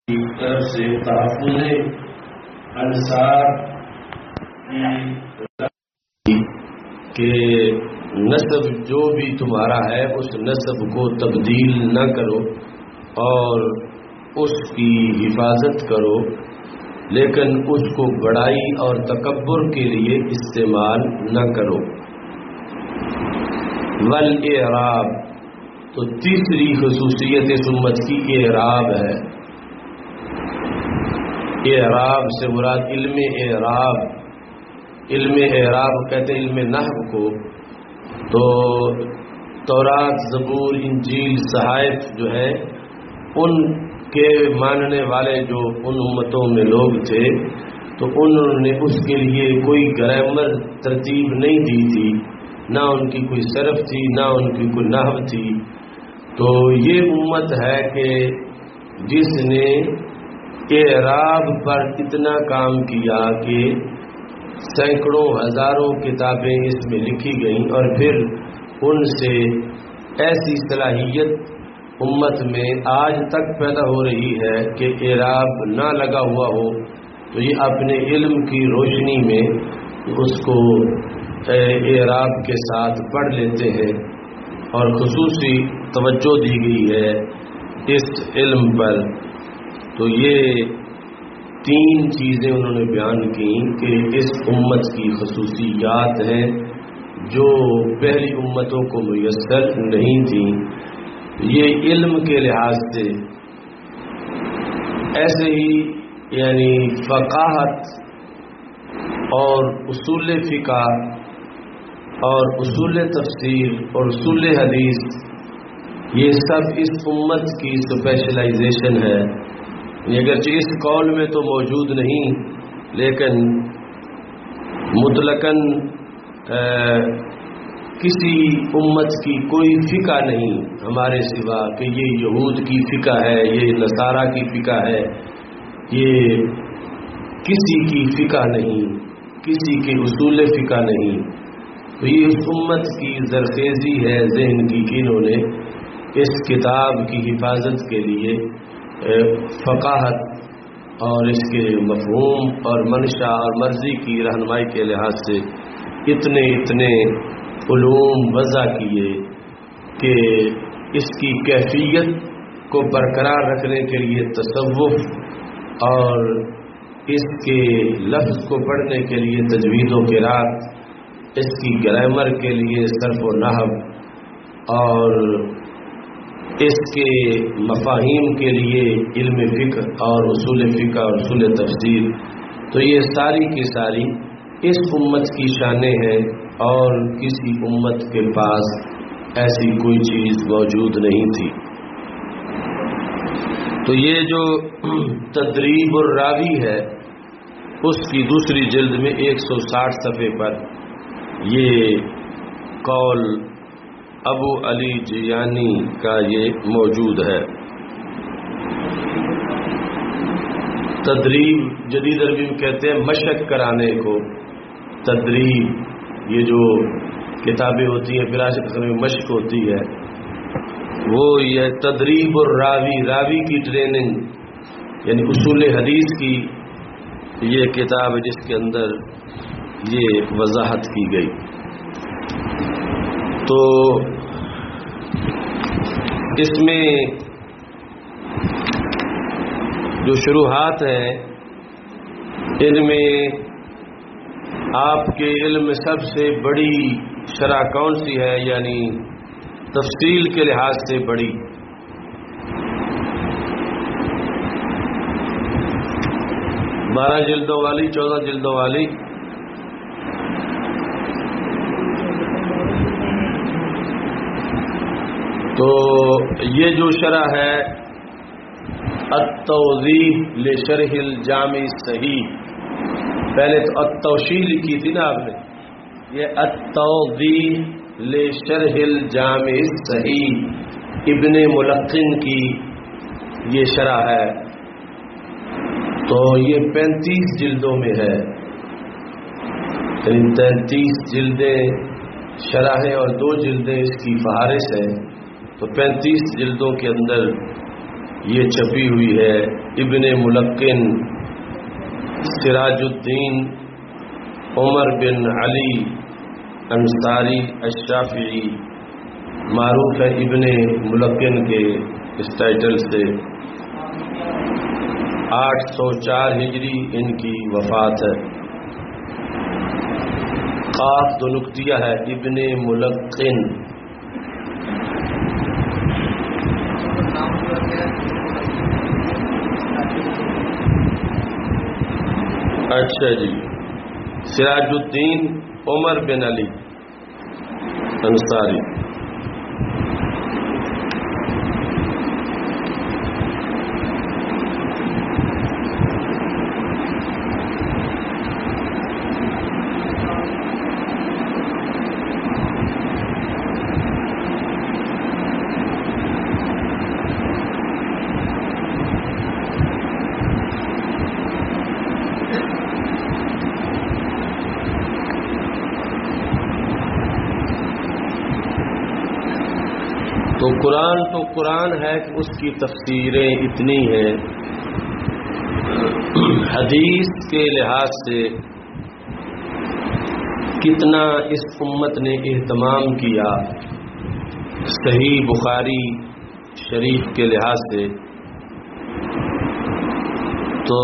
طرف سے تحفظ انصار کہ نسب جو بھی تمہارا ہے اس نسب کو تبدیل نہ کرو اور اس کی حفاظت کرو، لیکن اس کو بڑائی اور تکبر کے لیے استعمال نہ کرو۔ والاعراب، تو تیسری خصوصیت اس امت کی اعراب ہے۔ اعراب سے مراد علم اعراب، علم اعراب کہتے ہیں علم نحو کو۔ تو تورات، زبور، انجیل، صحائف جو ہے ان کے ماننے والے جو ان امتوں میں لوگ تھے تو انہوں نے اس کے لیے کوئی گرامر ترتیب نہیں دی تھی، نہ ان کی کوئی صرف تھی، نہ ان کی کوئی نحو تھی۔ تو یہ امت ہے کہ جس نے اعراب پر اتنا کام کیا کہ سینکڑوں ہزاروں کتابیں اس میں لکھی گئیں، اور پھر ان سے ایسی صلاحیت امت میں آج تک پیدا ہو رہی ہے کہ اعراب نہ لگا ہوا ہو تو یہ اپنے علم کی روشنی میں اس کو اعراب کے ساتھ پڑھ لیتے ہیں، اور خصوصی توجہ دی گئی ہے اس علم پر۔ تو یہ تین چیزیں انہوں نے بیان کی کہ اس امت کی خصوصیات ہیں جو پہلی امتوں کو میسر نہیں تھیں۔ یہ علم کے لحاظ سے ایسے ہی یعنی فقاہت اور اصول فقہ اور اصول تفسیر اور اصول حدیث، یہ سب اس امت کی اسپیشلائزیشن ہے۔ اگرچہ اس قول میں تو موجود نہیں، لیکن مطلقاً کسی امت کی کوئی فقہ نہیں ہمارے سوا کہ یہ یہود کی فقہ ہے، یہ نصارہ کی فقہ ہے، یہ کسی کی فقہ نہیں، کسی کے اصول فقہ نہیں۔ تو یہ اس امت کی زرخیزی ہے ذہن کی کہ انہوں نے اس کتاب کی حفاظت کے لیے فقاہت اور اس کے مفہوم اور منشا اور مرضی کی رہنمائی کے لحاظ سے اتنے علوم وضع کیے کہ اس کی کیفیت کو برقرار رکھنے کے لیے تصوف اور اس کے لفظ کو پڑھنے کے لیے تجوید و قرات، اس کی گرامر کے لیے صرف و نحو، اور اس کے مفاہیم کے لیے علم فقہ اور اصول فقہ اور اصول تفسیر۔ تو یہ ساری کی ساری اس امت کی شانیں ہیں، اور کسی امت کے پاس ایسی کوئی چیز موجود نہیں تھی۔ تو یہ جو تدریب الراوی ہے اس کی دوسری جلد میں 160 صفحے پر یہ قول ابو علی جیانی کا یہ موجود ہے۔ تدریب جدید عربی میں کہتے ہیں مشق کرانے کو۔ تدریب یہ جو کتابیں ہوتی ہیں فراست میں مشق ہوتی ہے، وہ یہ تدریب الراوی، راوی کی ٹریننگ، یعنی اصول حدیث کی یہ کتاب ہے جس کے اندر یہ وضاحت کی گئی۔ تو اس میں جو شروحات ہیں ان میں آپ کے علم میں سب سے بڑی شرح کون سی ہے، یعنی تفصیل کے لحاظ سے بڑی؟ 12 جلدوں والی، 14 جلدوں والی؟ تو یہ جو شرح ہے التوضیح لشرح الجامع الصحیح، پہلے تو التوشیح لکھی تھی نا آپ نے، یہ التوضیح لشرح الجامع الصحیح ابن ملقن کی یہ شرح ہے۔ تو یہ 35 جلدوں میں ہے، یعنی 33 جلدیں شرح اور 2 جلدیں اس کی فہارس ہیں، تو 35 جلدوں کے اندر یہ چھپی ہوئی ہے ابن ملقن سراج الدین عمر بن علی انصاری الشافعی، معروف ہے ابن ملقن کے اس ٹائٹل سے۔ 804 ہجری ان کی وفات ہے۔ قاف دو نقطیہ ہے، ابن ملقن۔ اچھا جی، سراج الدین عمر بن علی انصاری۔ تو قرآن ہے کہ اس کی تفسیریں اتنی ہیں، حدیث کے لحاظ سے کتنا اس امت نے اہتمام کیا، صحیح بخاری شریف کے لحاظ سے، تو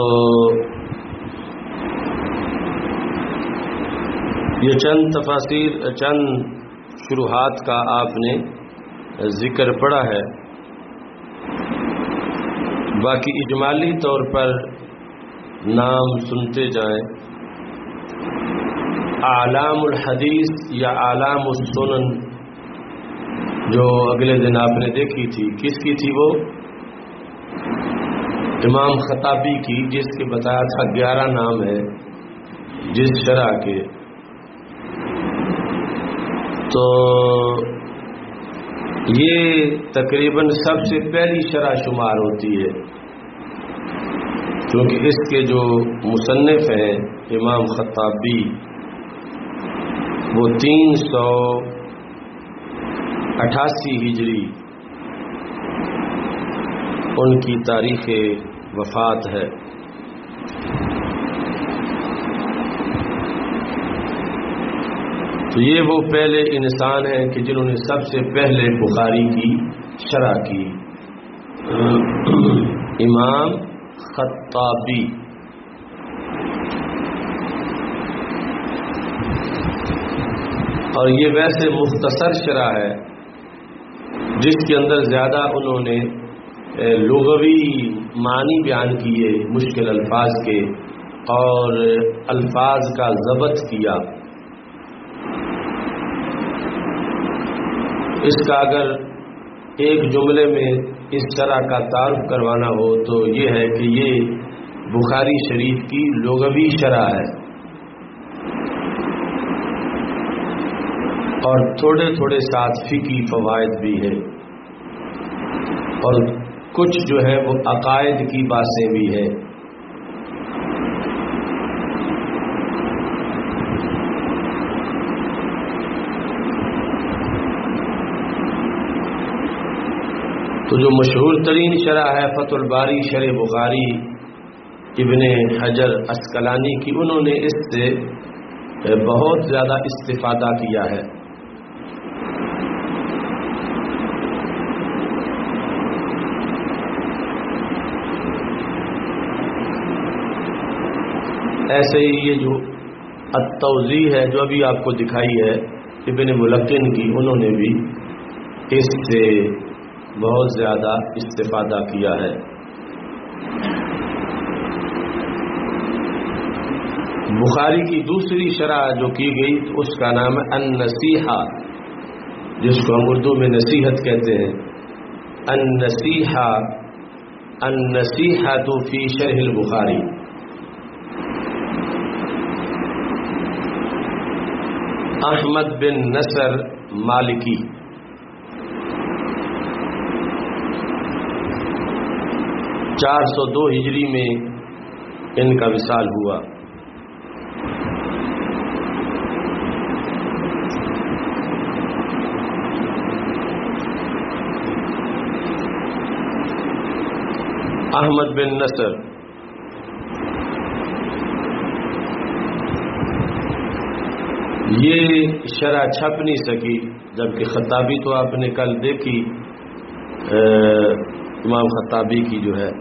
یہ چند تفاسیر، چند شروحات کا آپ نے ذکر پڑا ہے، باقی اجمالی طور پر نام سنتے جائیں۔ اعلام الحدیث یا اعلام السنن جو اگلے دن آپ نے دیکھی تھی، کس کی تھی وہ؟ امام خطابی کی، جس کے بتایا تھا 11 نام ہے جس شرح کے۔ تو یہ تقریباً سب سے پہلی شرح شمار ہوتی ہے، کیونکہ اس کے جو مصنف ہیں امام خطابی، وہ 388 ہجری ان کی تاریخ وفات ہے۔ تو یہ وہ پہلے انسان ہیں کہ جنہوں نے سب سے پہلے بخاری کی شرح کی، امام خطابی۔ اور یہ ویسے مختصر شرح ہے جس کے اندر زیادہ انہوں نے لغوی معنی بیان کیے مشکل الفاظ کے، اور الفاظ کا ضبط کیا۔ اس کا اگر ایک جملے میں اس طرح کا تعارف کروانا ہو تو یہ ہے کہ یہ بخاری شریف کی لغوی شرح ہے، اور تھوڑے تھوڑے ساتھ فقہی فوائد بھی ہیں، اور کچھ جو ہے وہ عقائد کی باتیں بھی ہیں۔ تو جو مشہور ترین شرح ہے فتح الباری شرح بخاری ابن حجر عسقلانی کی، انہوں نے اس سے بہت زیادہ استفادہ کیا ہے۔ ایسے ہی یہ جو التوضیح ہے جو ابھی آپ کو دکھائی ہے ابن ملقن کی، انہوں نے بھی اس سے بہت زیادہ استفادہ کیا ہے۔ بخاری کی دوسری شرح جو کی گئی تو اس کا نام ہے النصیحہ، جس کو ہم اردو میں نصیحت کہتے ہیں۔ النصیحہ، النصیحۃ فی شرح البخاری۔ احمد بن نصر مالکی، 402 ہجری میں ان کا وصال ہوا۔ احمد بن نصر، یہ شرح چھپ نہیں سکی، جبکہ خطابی تو آپ نے کل دیکھی، امام خطابی کی جو ہے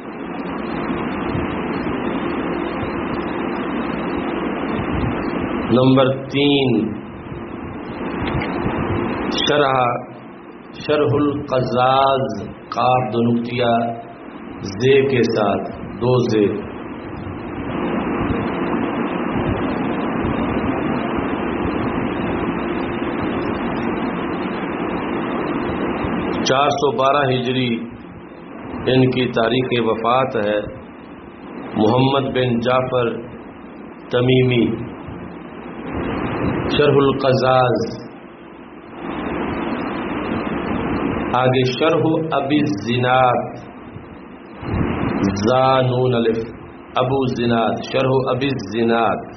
نمبر 3 شرح القزاز، قاف دو نقطہ زے کے ساتھ 2 زے، 412 ہجری ان کی تاریخ وفات ہے۔ محمد بن جعفر تمیمی، شرح القزاز۔ آگے شرح ابی الزناد، زا نون الف، ابو الزناد، شرح ابی الزناد۔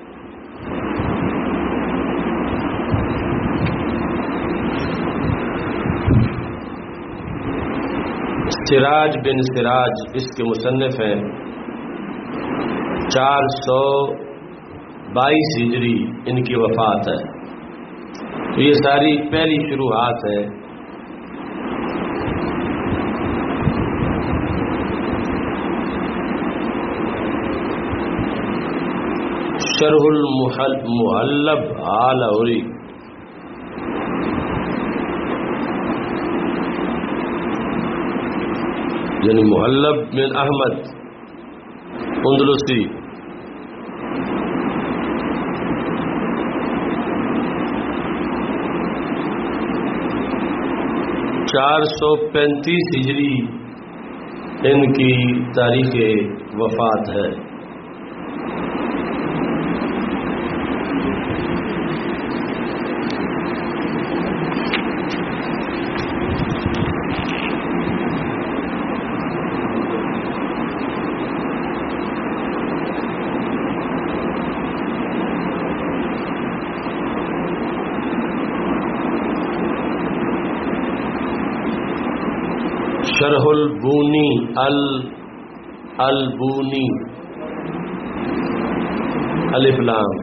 سراج بن سراج اس کے مصنف ہیں، 422 ہجری ان کی وفات ہے۔ یہ ساری پہلی شروحات ہے۔ شرح المحلب آلوری، یعنی محلب بن احمد اندلسی، 435 ہجری ان کی تاریخ وفات ہے۔ شرح البونی، البونی، الف لام،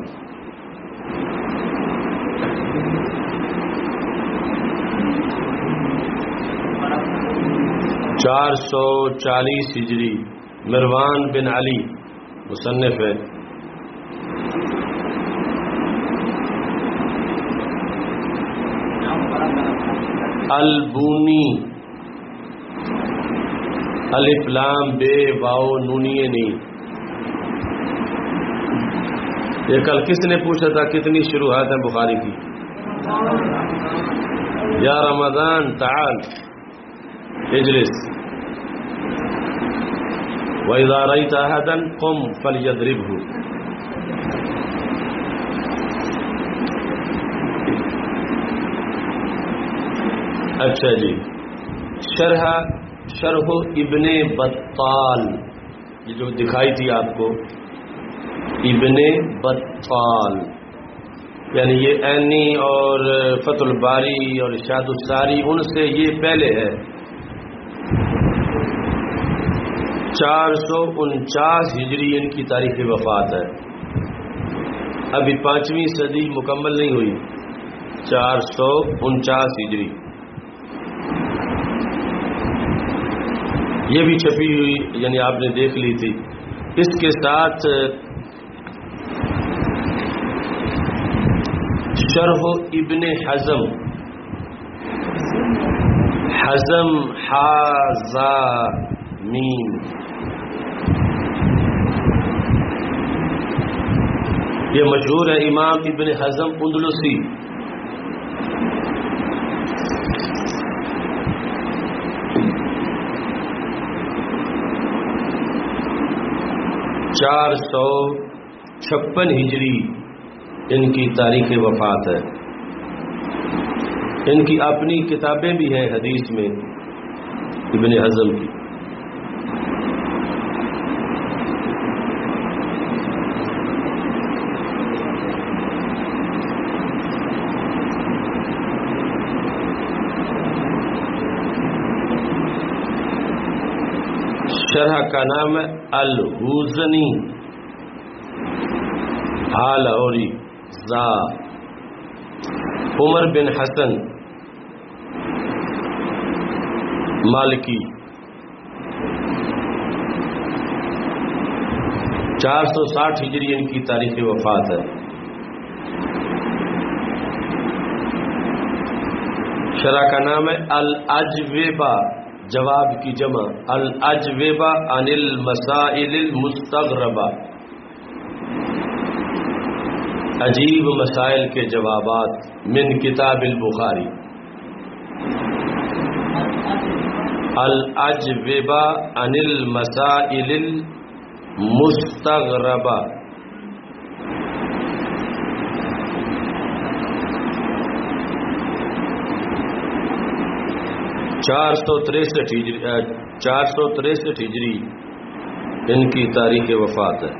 440 ہجری، مروان بن علی مصنف ہے۔ البونی، الف لام بے واو نونیے نہیں۔ یہ کل کس نے پوچھا تھا کتنی شروحات ہیں بخاری کی؟ یا رمضان تعال اجلس، وَإِذَا رَأَيْتَ أَحَدًا قُمْ فَلْيَضْرِبْهُ۔ اچھا جی، شرح ابن بطال، یہ جو دکھائی تھی آپ کو، ابن بطال، یعنی یہ عینی اور فتح الباری اور ارشاد الساری ان سے یہ پہلے ہے۔ 449 ہجری ان کی تاریخ وفات ہے۔ ابھی 5ویں صدی مکمل نہیں ہوئی، 449 ہجری۔ یہ بھی چھپی ہوئی، یعنی آپ نے دیکھ لی تھی۔ اس کے ساتھ شرح ابن حزم، حزم حازا میم، یہ مشہور ہے، امام ابن حزم اندلسی۔ چار 456 ہجری ان کی تاریخ وفات ہے۔ ان کی اپنی کتابیں بھی ہیں حدیث میں ابن حزم کی۔ کا نام ہے الحوزنی، لاہوری زا، عمر بن حسن مالکی، 460 ہجری ان کی تاریخ وفات ہے۔ شرح کا نام ہے الاجوبہ، جواب کی جمع، الاجوبہ عن المسائل المستغربہ، عجیب مسائل کے جوابات، من کتاب البخاری، الاجوبہ عن المسائل المستغربہ۔ چار سو تریسٹھ ہجری ان کی تاریخ وفات ہے۔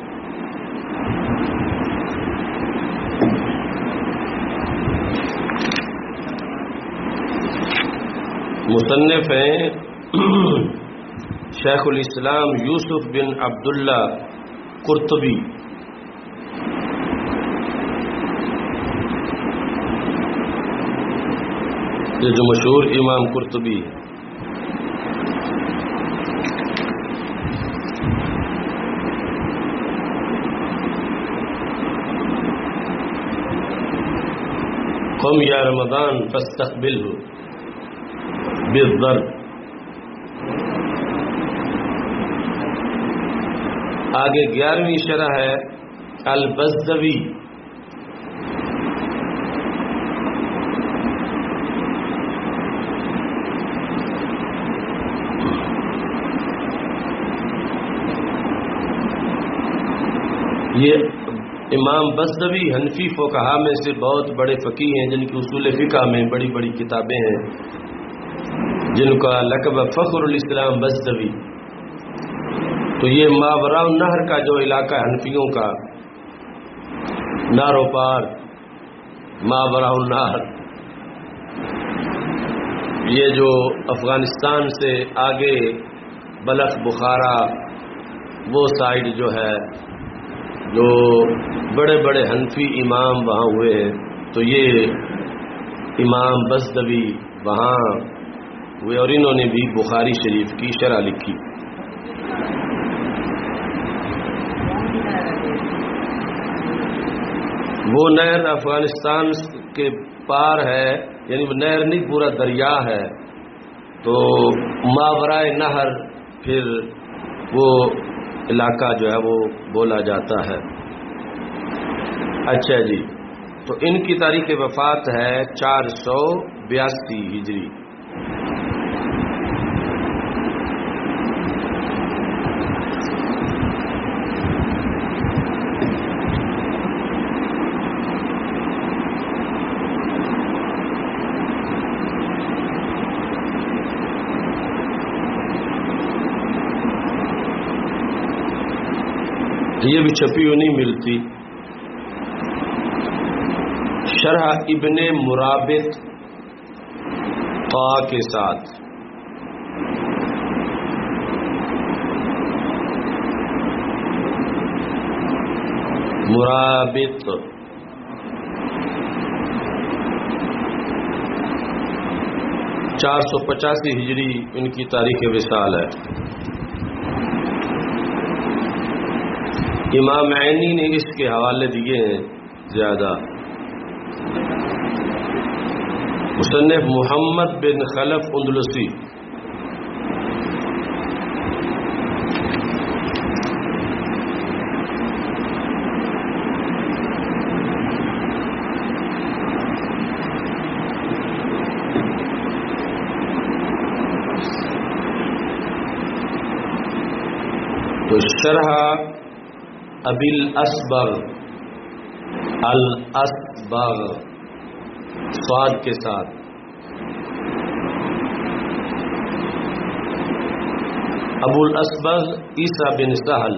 مصنف ہیں شیخ الاسلام یوسف بن عبداللہ قرطبی، یہ جو مشہور امام قرطبی ہے۔ قم یا رمضان فاستقبلہ بالضرب۔ آگے 11ویں شرح ہے البزدوی، یہ امام بزدوی حنفی فقہا میں سے بہت بڑے فقیہ ہیں، جن کی اصول فقہ میں بڑی بڑی کتابیں ہیں، جن کا لقب فخر الاسلام بزدوی۔ تو یہ ماوراء النہر کا جو علاقہ ہے حنفیوں کا، نہر و پار، ماوراء النہر، یہ جو افغانستان سے آگے بلخ بخارا وہ سائڈ جو ہے، جو بڑے بڑے حنفی امام وہاں ہوئے ہیں، تو یہ امام بزدوی وہاں ہوئے اور انہوں نے بھی بخاری شریف کی شرح لکھی۔ وہ نہر افغانستان کے پار ہے، یعنی وہ نہر نہیں پورا دریا ہے، تو ماورائے نہر پھر وہ علاقہ جو ہے وہ بولا جاتا ہے۔ اچھا جی، تو ان کی تاریخ وفات ہے 482 ہجری۔ یہ بھی چھپی ہوئی نہیں ملتی۔ شرح ابن مرابط قا کے ساتھ، مرابط 485 ہجری ان کی تاریخ وصال ہے۔ امام عینی نے اس کے حوالے دیے ہیں زیادہ۔ مصنف محمد بن خلف اندلسی، تو شرح ابی الاسبغ، الاسبغ صاد کے ساتھ، ابو الاسبغ عیسیٰ بن سہل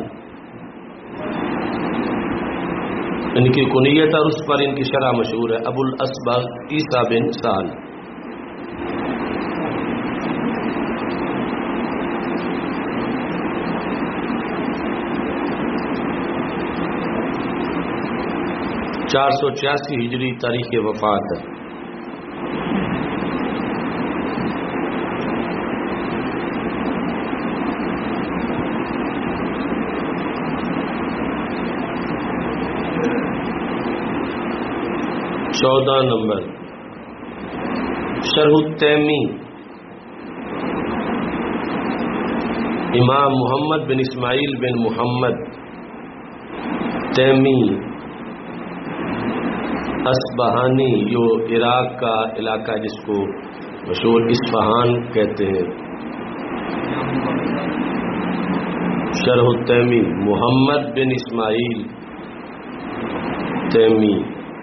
ان کی کنیت اور اس پر ان کی شرح مشہور ہے، ابو الاسبغ عیسیٰ بن سہل۔ 486 ہجری تاریخ وفات ہے۔ چودہ نمبر شرح التیمی، امام محمد بن اسماعیل بن محمد تیمی اصبہانی، یہ عراق کا علاقہ جس کو مشہور اصفہان کہتے ہیں۔ شرح التیمی محمد بن اسماعیل تیمی۔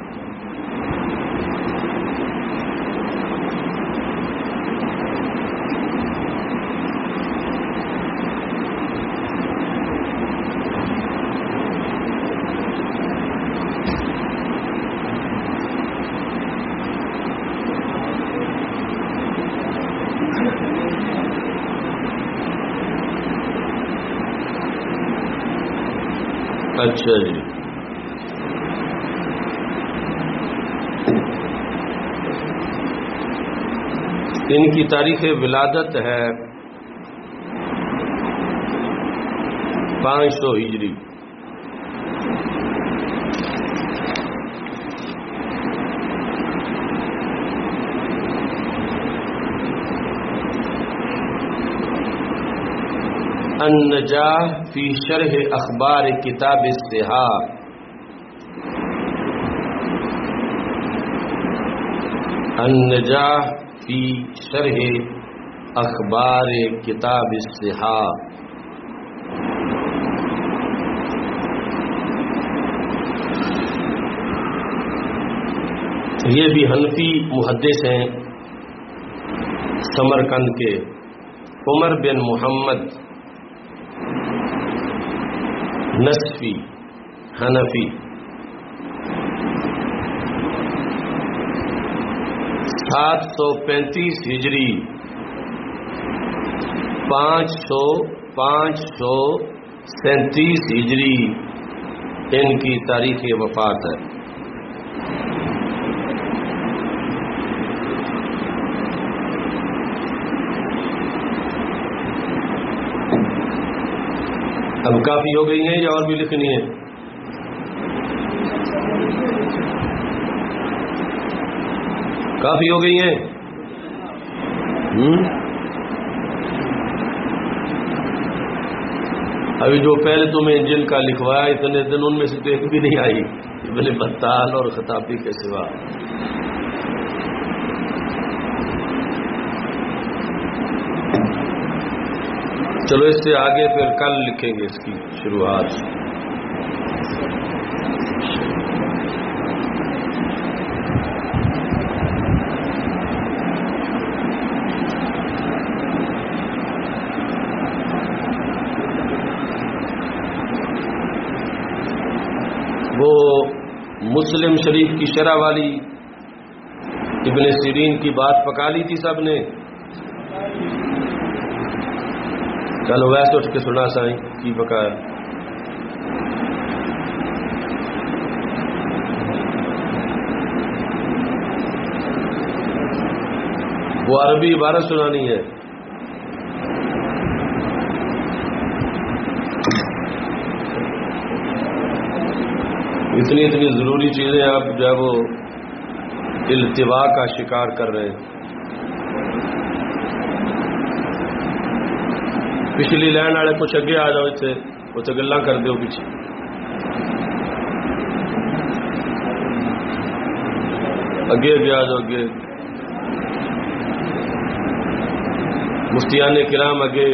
اچھا جی، ان کی تاریخ ولادت ہے 500 ہجری۔ النجاح فی شرح اخبار کتاب الصحاح، النجاح فی شرح اخبار کتاب الصحاح۔ یہ بھی حنفی محدث ہیں سمرقند کے، عمر بن محمد نصفی حنفی۔ 735 ہجری، 537 ہجری ان کی تاریخ وفات ہے۔ اب کافی ہو گئی ہیں یا اور بھی لکھنی ہے؟ کافی ہو گئی ہیں؟ ابھی جو پہلے تمہیں جن کا لکھوایا اتنے دن ان میں سے تو ایک بھی نہیں آئی، ابن بطال اور خطابی کے سوا۔ چلو اس سے آگے پھر کل لکھیں گے اس کی شروعات۔ وہ مسلم شریف کی شرح والی ابن سیرین کی بات پکا لی تھی سب نے؟ چلو ویسے اٹھ کے سنا سائیں کی پکایا۔ وہ عربی عبارت سنانی ہے۔ اتنی ضروری چیزیں آپ جو ہے وہ التوا کا شکار کر رہے ہیں۔ پچھلی لائن والے کچھ اگے آ جاؤ، اتنے اتنے گلاں کر دیو پیچھے۔ اگے اگے آ جاؤ، اگے مفتیان کرام اگے۔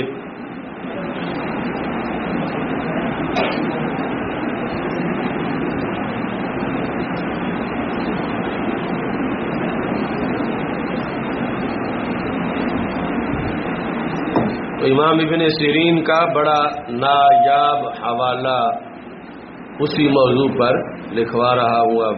امام ابن سیرین کا بڑا نایاب حوالہ اسی موضوع پر لکھوا رہا ہوں اب،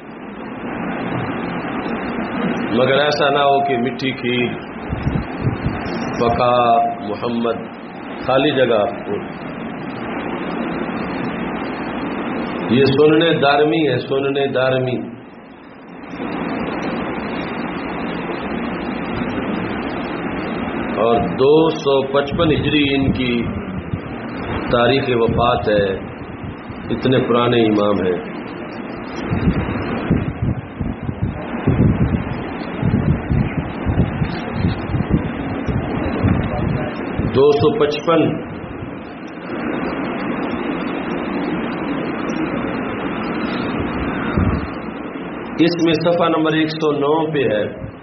مگر ایسا نہ ہو کہ مٹھی کھیر پکا محمد خالی جگہ ہو۔ یہ سننے دارمی ہے، سننے دارمی. اور 255 ہجری ان کی تاریخ وفات ہے. اتنے پرانے امام ہیں. دو سو پچپن. اس میں صفحہ نمبر 109 پہ ہے.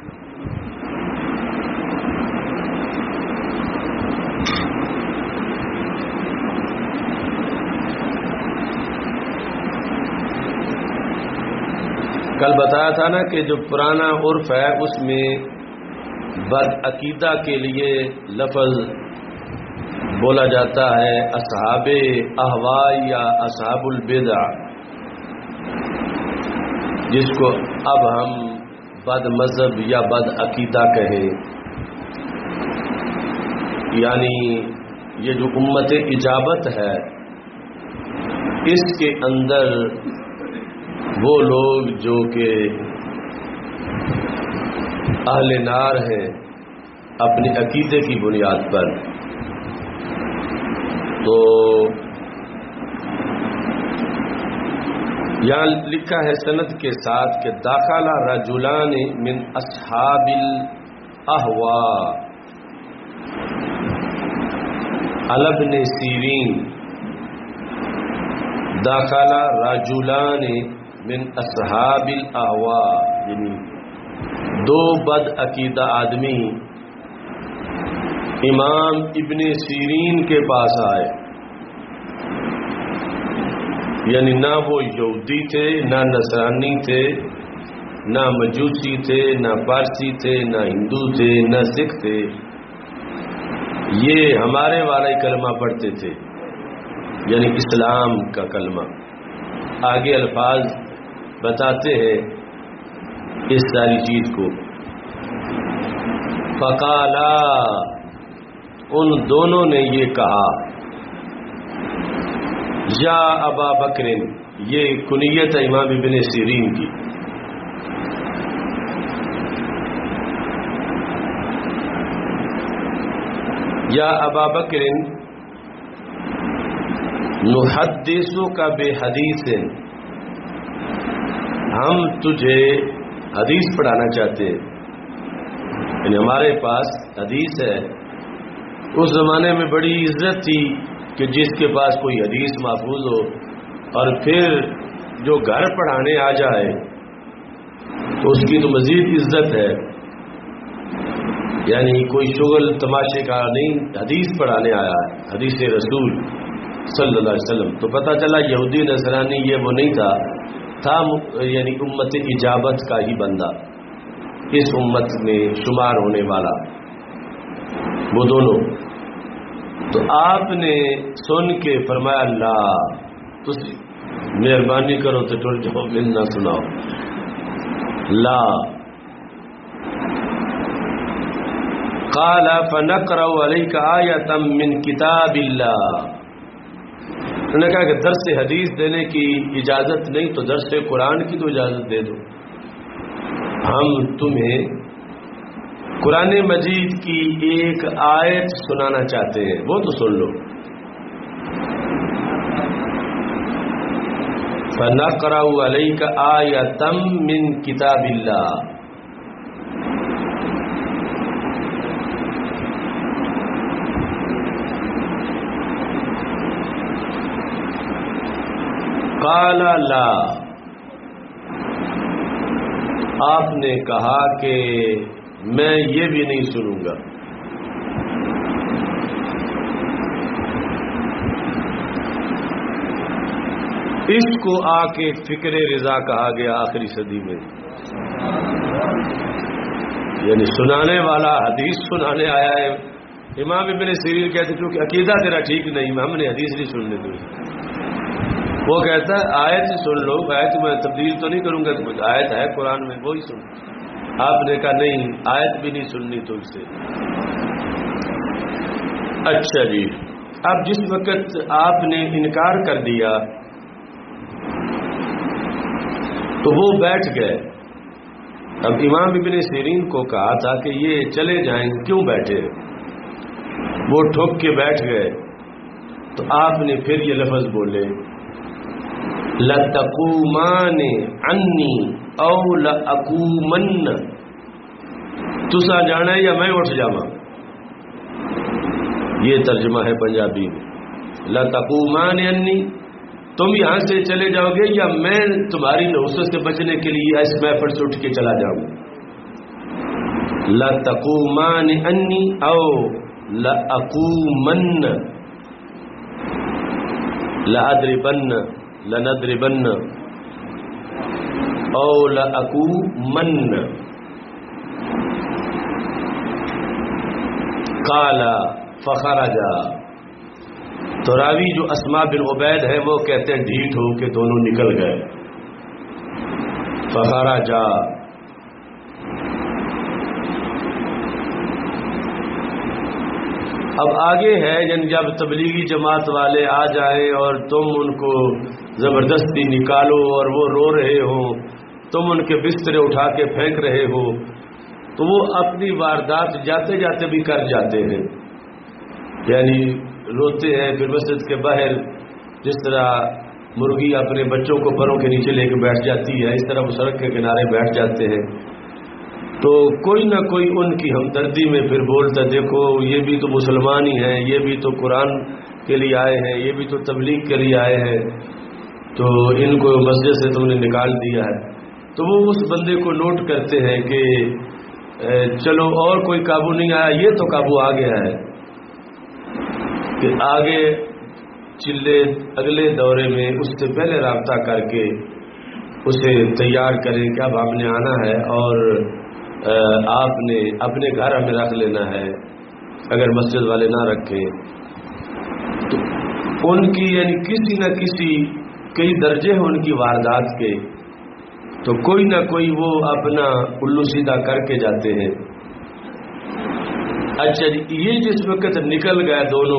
کل بتایا تھا نا کہ جو پرانا عرف ہے اس میں بد عقیدہ کے لیے لفظ بولا جاتا ہے اصحاب اہواء یا اصحاب البدع، جس کو اب ہم بد مذہب یا بد عقیدہ کہیں. یعنی یہ جو امت اجابت ہے اس کے اندر وہ لوگ جو کہ اہل نار ہیں اپنے عقیدے کی بنیاد پر. تو یہاں لکھا ہے سند کے ساتھ کہ داخل رجلان من اصحاب الاہواء علی ابن سیرین. داخل رجلان من اصحاب الاہواء، یعنی دو بد عقیدہ آدمی امام ابن سیرین کے پاس آئے. یعنی نہ وہ یہودی تھے، نہ نصرانی تھے، نہ مجوسی تھے، نہ پارسی تھے، نہ ہندو تھے، نہ سکھ تھے. یہ ہمارے والے کلمہ پڑھتے تھے، یعنی اسلام کا کلمہ. آگے الفاظ بتاتے ہیں اس ساری چیز کو. فقالا، ان دونوں نے یہ کہا، یا ابا بکر، یہ کنیت ہے امام ابن سیرین کی. یا ابا بکر نحدثک بحدیث، ہم تجھے حدیث پڑھانا چاہتے ہیں. یعنی ہمارے پاس حدیث ہے. اس زمانے میں بڑی عزت تھی کہ جس کے پاس کوئی حدیث محفوظ ہو، اور پھر جو گھر پڑھانے آ جائے تو اس کی تو مزید عزت ہے. یعنی کوئی شغل تماشے کا نہیں، حدیث پڑھانے آیا ہے، حدیث رسول صلی اللہ علیہ وسلم. تو پتہ چلا یہودی نصرانی یہ وہ نہیں تھا یعنی امت اجابت کا ہی بندہ، اس امت میں شمار ہونے والا، وہ دونوں. تو آپ نے سن کے فرمایا اللہ تسی مہربانی کرو تو ٹر جاؤ، مل نہ سناؤ. لا قال فنقرأ علیک آیۃ من کتاب اللہ. انہوں نے کہا کہ درس حدیث دینے کی اجازت نہیں تو درس قرآن کی تو اجازت دے دو. ہم تمہیں قرآن مجید کی ایک آیت سنانا چاہتے ہیں، وہ تو سن لو. فنقرأ علیک آیۃ من کتاب اللہ. قال لا، آپ نے کہا کہ میں یہ بھی نہیں سنوں گا. اس کو آ کے فکر رضا کہا گیا آخری صدی میں. یعنی سنانے والا حدیث سنانے آیا ہے. امام ابن سیرین کہتے کیونکہ عقیدہ تیرا ٹھیک نہیں، ہم نے حدیث نہیں سننے دی. وہ کہتا ہے آیت سن لو، آیت میں تبدیل تو نہیں کروں گا، آیت ہے قرآن میں وہی سن. آپ نے کہا نہیں، آیت بھی نہیں سننی تم سے. اچھا جی، اب جس وقت آپ نے انکار کر دیا تو وہ بیٹھ گئے. اب امام ابن سیرین کو کہا تھا کہ یہ چلے جائیں، کیوں بیٹھے؟ وہ ٹھوک کے بیٹھ گئے. تو آپ نے پھر یہ لفظ بولے، لَتَقُومَانِ عَنِّي اَوْ لَأَقُومَنَّ. تسا جانا ہے یا میں اٹھ جاواں. یہ ترجمہ ہے پنجابی میں. لَتَقُومَانِ عَنِّي، تم یہاں سے چلے جاؤ گے یا میں تمہاری نحوست سے بچنے کے لیے اس محفل سے اٹھ کے چلا جاؤں. لَتَقُومَانِ عَنِّي اَوْ لَأَقُومَنَّ لَأَضْرِبَنَّ لَنَضْرِبَنَّ اَوْ لَأَقُومَنَّ. قَالَ فَخَرَجَ. تو راوی جو اسما بن عبید ہے وہ کہتے ہیں ڈھیٹ ہو کہ دونوں نکل گئے. فخرج. اب آگے ہے یعنی جب تبلیغی جماعت والے آ جائیں اور تم ان کو زبردستی نکالو اور وہ رو رہے ہو، تم ان کے بسترے اٹھا کے پھینک رہے ہو، تو وہ اپنی واردات جاتے جاتے بھی کر جاتے ہیں. یعنی روتے ہیں، پھر مسجد کے باہر جس طرح مرغی اپنے بچوں کو پروں کے نیچے لے کے بیٹھ جاتی ہے، اس طرح وہ سڑک کے کنارے بیٹھ جاتے ہیں. تو کوئی نہ کوئی ان کی ہمدردی میں پھر بولتا، دیکھو یہ بھی تو مسلمان ہی ہیں، یہ بھی تو قرآن کے لیے آئے ہیں، یہ بھی تو تبلیغ کے لیے آئے ہیں، تو ان کو مسجد سے تم نے نکال دیا ہے. تو وہ اس بندے کو نوٹ کرتے ہیں کہ چلو اور کوئی قابو نہیں آیا، یہ تو قابو آ گیا ہے کہ آگے چلے اگلے دورے میں اس سے پہلے رابطہ کر کے اسے تیار کریں کہ اب آپ نے آنا ہے اور آپ نے اپنے گھر ہمیں رکھ لینا ہے اگر مسجد والے نہ رکھیں. تو ان کی یعنی کسی نہ کسی کئی درجے ہیں ان کی واردات کے، تو کوئی نہ کوئی وہ اپنا الو سیدھا کر کے جاتے ہیں. اچھا جی، یہ جس وقت نکل گئے دونوں،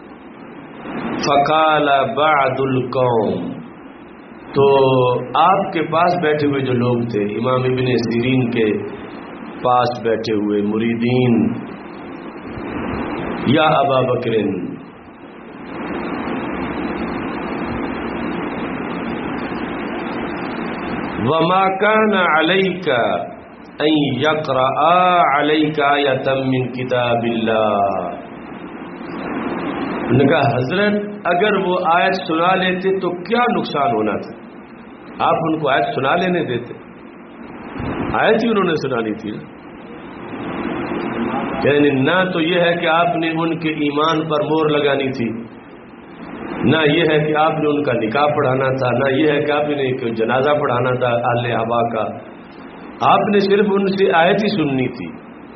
فقال بعض القوم، تو آپ کے پاس بیٹھے ہوئے جو لوگ تھے، امام ابن سیرین کے پاس بیٹھے ہوئے مریدین، یا ابا بکر، وما كان عليك ان يقرأ عليك آية من كتاب الله. نے کہا حضرت اگر وہ آیت سنا لیتے تو کیا نقصان ہونا تھا، آپ ان کو آیت سنا لینے دیتے. آیت ہی انہوں نے سنانی تھی. یعنی نہ تو یہ ہے کہ آپ نے ان کے ایمان پر مہر لگانی تھی، نہ یہ ہے کہ آپ نے ان کا نکاح پڑھانا تھا، نہ یہ ہے کہ آپ نے ایک جنازہ پڑھانا تھا اہل حبا کا. آپ نے صرف ان سے آیت ہی سننی تھی.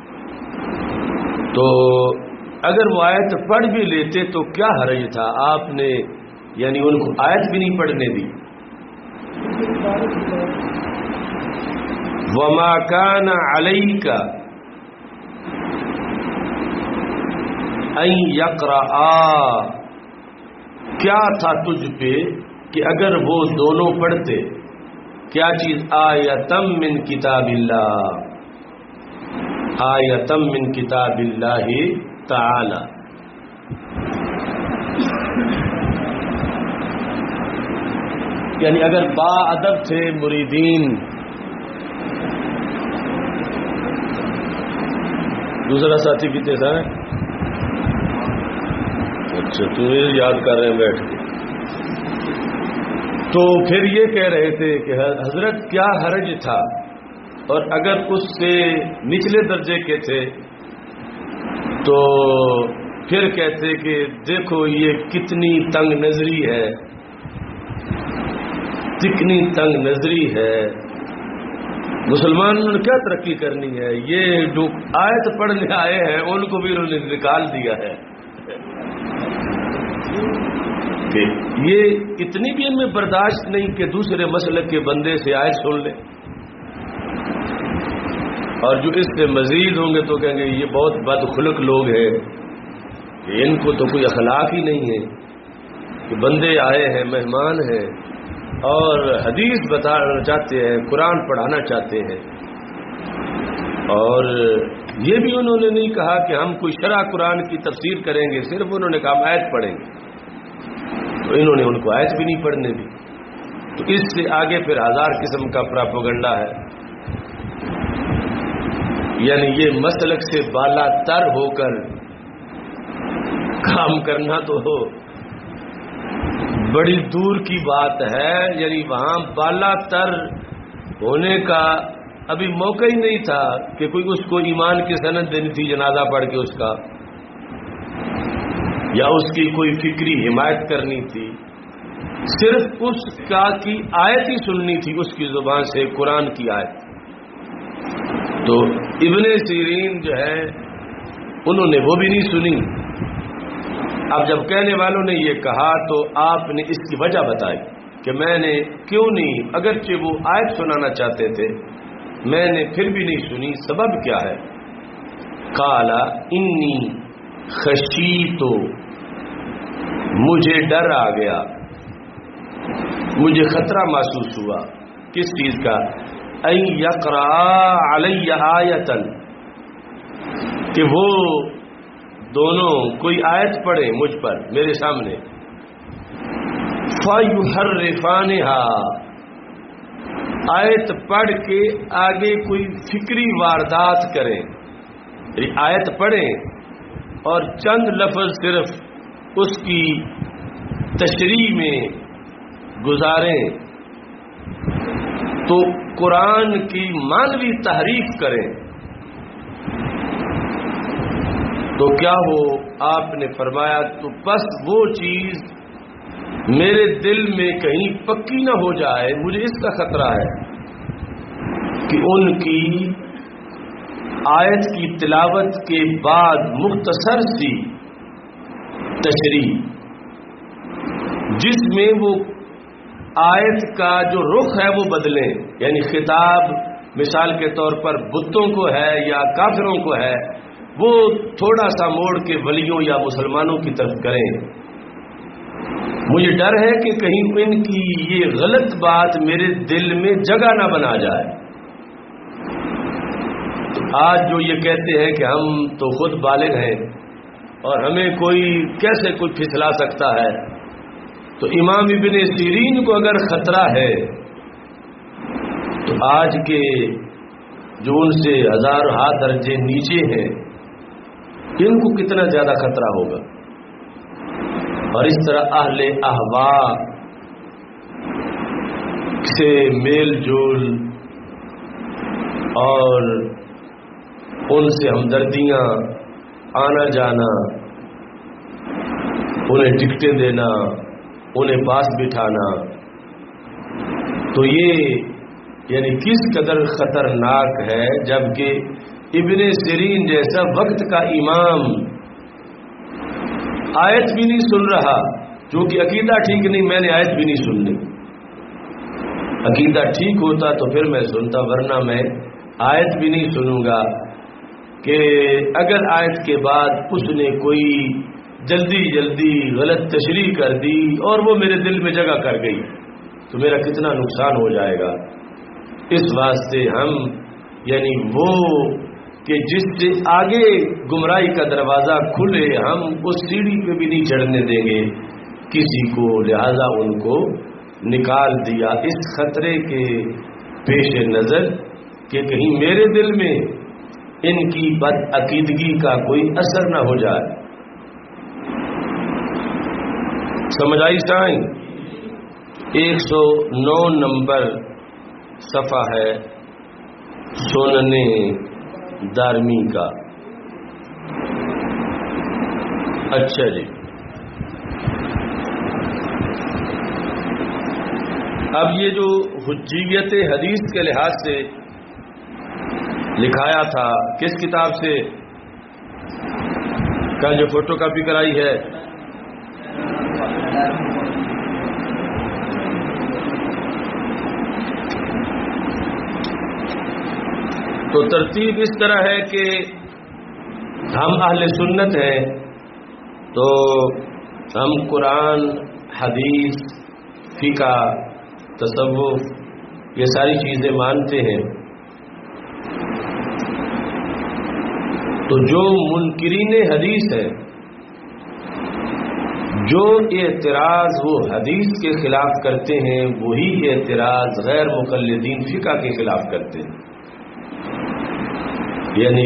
تو اگر وہ آیت پڑھ بھی لیتے تو کیا حرج تھا، آپ نے یعنی ان کو آیت بھی نہیں پڑھنے دی. وما كان عليك ان يقرأ، کیا تھا تجھ پہ کہ اگر وہ دونوں پڑھتے، کیا چیز؟ آیتم من کتاب اللہ، آیتم من کتاب اللہ تعالی. یعنی اگر با ادب تھے مریدین. دوسرا ساتھی بھی تھے سر. اچھا تمہیں یاد کر رہے ہیں بیٹھ کے. تو پھر یہ کہہ رہے تھے کہ حضرت کیا حرج تھا، اور اگر اس سے نچلے درجے کے تھے تو پھر کہتے کہ دیکھو یہ کتنی تنگ نظری ہے، کتنی تنگ نظری ہے، مسلمانوں نے کیا ترقی کرنی ہے، یہ جو آیت پڑھنے آئے ہیں ان کو بھی انہوں نے نکال دیا ہے. یہ اتنی بھی ان میں برداشت نہیں کہ دوسرے مسلک کے بندے سے آیت سن لے، اور جو اس سے مزید ہوں گے تو کہیں گے یہ بہت بدخلق لوگ ہیں، ان کو تو کوئی اخلاق ہی نہیں ہے کہ بندے آئے ہیں، مہمان ہیں، اور حدیث بتانا چاہتے ہیں، قرآن پڑھانا چاہتے ہیں، اور یہ بھی انہوں نے نہیں کہا کہ ہم کوئی شرح قرآن کی تفسیر کریں گے، صرف انہوں نے کہا ہم آیت پڑھیں گے، تو انہوں نے ان کو آیت بھی نہیں پڑھنے دی۔ تو اس سے آگے پھر ہزار قسم کا پراپیگنڈا ہے، یعنی یہ مسلک سے بالا تر ہو کر کام کرنا تو بڑی دور کی بات ہے، یعنی وہاں بالا تر ہونے کا ابھی موقع ہی نہیں تھا کہ کوئی اس کو ایمان کی سند دینی تھی جنازہ پڑھ کے اس کا، یا اس کی کوئی فکری حمایت کرنی تھی، صرف اس کا کی آیت ہی سننی تھی اس کی زبان سے، قرآن کی آیت۔ تو ابن سیرین جو ہے انہوں نے وہ بھی نہیں سنی۔ اب جب کہنے والوں نے یہ کہا تو آپ نے اس کی وجہ بتائی کہ میں نے کیوں نہیں، اگرچہ وہ آیت سنانا چاہتے تھے میں نے پھر بھی نہیں سنی، سبب کیا ہے؟ قال انی خشیت، مجھے ڈر آ گیا، مجھے خطرہ محسوس ہوا، کس چیز کا؟ ان یقرأ علی آیۃ، کہ وہ دونوں کوئی آیت پڑھے مجھ پر میرے سامنے، فیحرفانھا، آیت پڑھ کے آگے کوئی فکری واردات کریں، آیت پڑھیں اور چند لفظ صرف اس کی تشریح میں گزاریں، تو قرآن کی معنوی تحریف کریں، تو کیا ہو؟ آپ نے فرمایا تو بس وہ چیز میرے دل میں کہیں پکی نہ ہو جائے، مجھے اس کا خطرہ ہے کہ ان کی آیت کی تلاوت کے بعد مختصر سی تشریح جس میں وہ آیت کا جو رخ ہے وہ بدلیں، یعنی خطاب مثال کے طور پر بتوں کو ہے یا کافروں کو ہے، وہ تھوڑا سا موڑ کے ولیوں یا مسلمانوں کی طرف کریں۔ مجھے ڈر ہے کہ کہیں ان کی یہ غلط بات میرے دل میں جگہ نہ بنا جائے۔ تو آج جو یہ کہتے ہیں کہ ہم تو خود بالغ ہیں اور ہمیں کوئی کیسے کوئی پھسلا سکتا ہے، تو امام ابن سیرین کو اگر خطرہ ہے تو آج کے جو ان سے ہزاروں درجے نیچے ہیں ان کو کتنا زیادہ خطرہ ہوگا۔ اور اس طرح اہل احوا سے میل جول اور ان سے ہمدردیاں، آنا جانا، انہیں ٹکٹیں دینا، انہیں پاس بٹھانا، تو یہ یعنی کس قدر خطرناک ہے، جبکہ ابن سیرین جیسا وقت کا امام آیت بھی نہیں سن رہا، جو کہ عقیدہ ٹھیک نہیں، میں نے آیت بھی نہیں سننی، عقیدہ ٹھیک ہوتا تو پھر میں سنتا، ورنہ میں آیت بھی نہیں سنوں گا۔ کہ اگر آیت کے بعد اس نے کوئی جلدی غلط تشریح کر دی اور وہ میرے دل میں جگہ کر گئی تو میرا کتنا نقصان ہو جائے گا۔ اس واسطے ہم یعنی وہ کہ جس سے آگے گمراہی کا دروازہ کھلے ہم اس سیڑھی پہ بھی نہیں چڑھنے دیں گے کسی کو، لہذا ان کو نکال دیا اس خطرے کے پیش نظر کہ کہیں میرے دل میں ان کی بد عقیدگی کا کوئی اثر نہ ہو جائے۔ سمجھ آئی سائیں؟ 109 نمبر صفحہ ہے سنن دارمی کا۔ اچھا جی، اب یہ جو حجیت حدیث کے لحاظ سے لکھایا تھا کس کتاب سے، کا جو فوٹو کاپی کرائی ہے، تو ترتیب اس طرح ہے کہ ہم اہل سنت ہیں تو ہم قرآن، حدیث، فقہ، تصوف، یہ ساری چیزیں مانتے ہیں، تو جو منکرین حدیث ہے، جو اعتراض وہ حدیث کے خلاف کرتے ہیں، وہی اعتراض غیر مقلدین فقہ کے خلاف کرتے ہیں. یعنی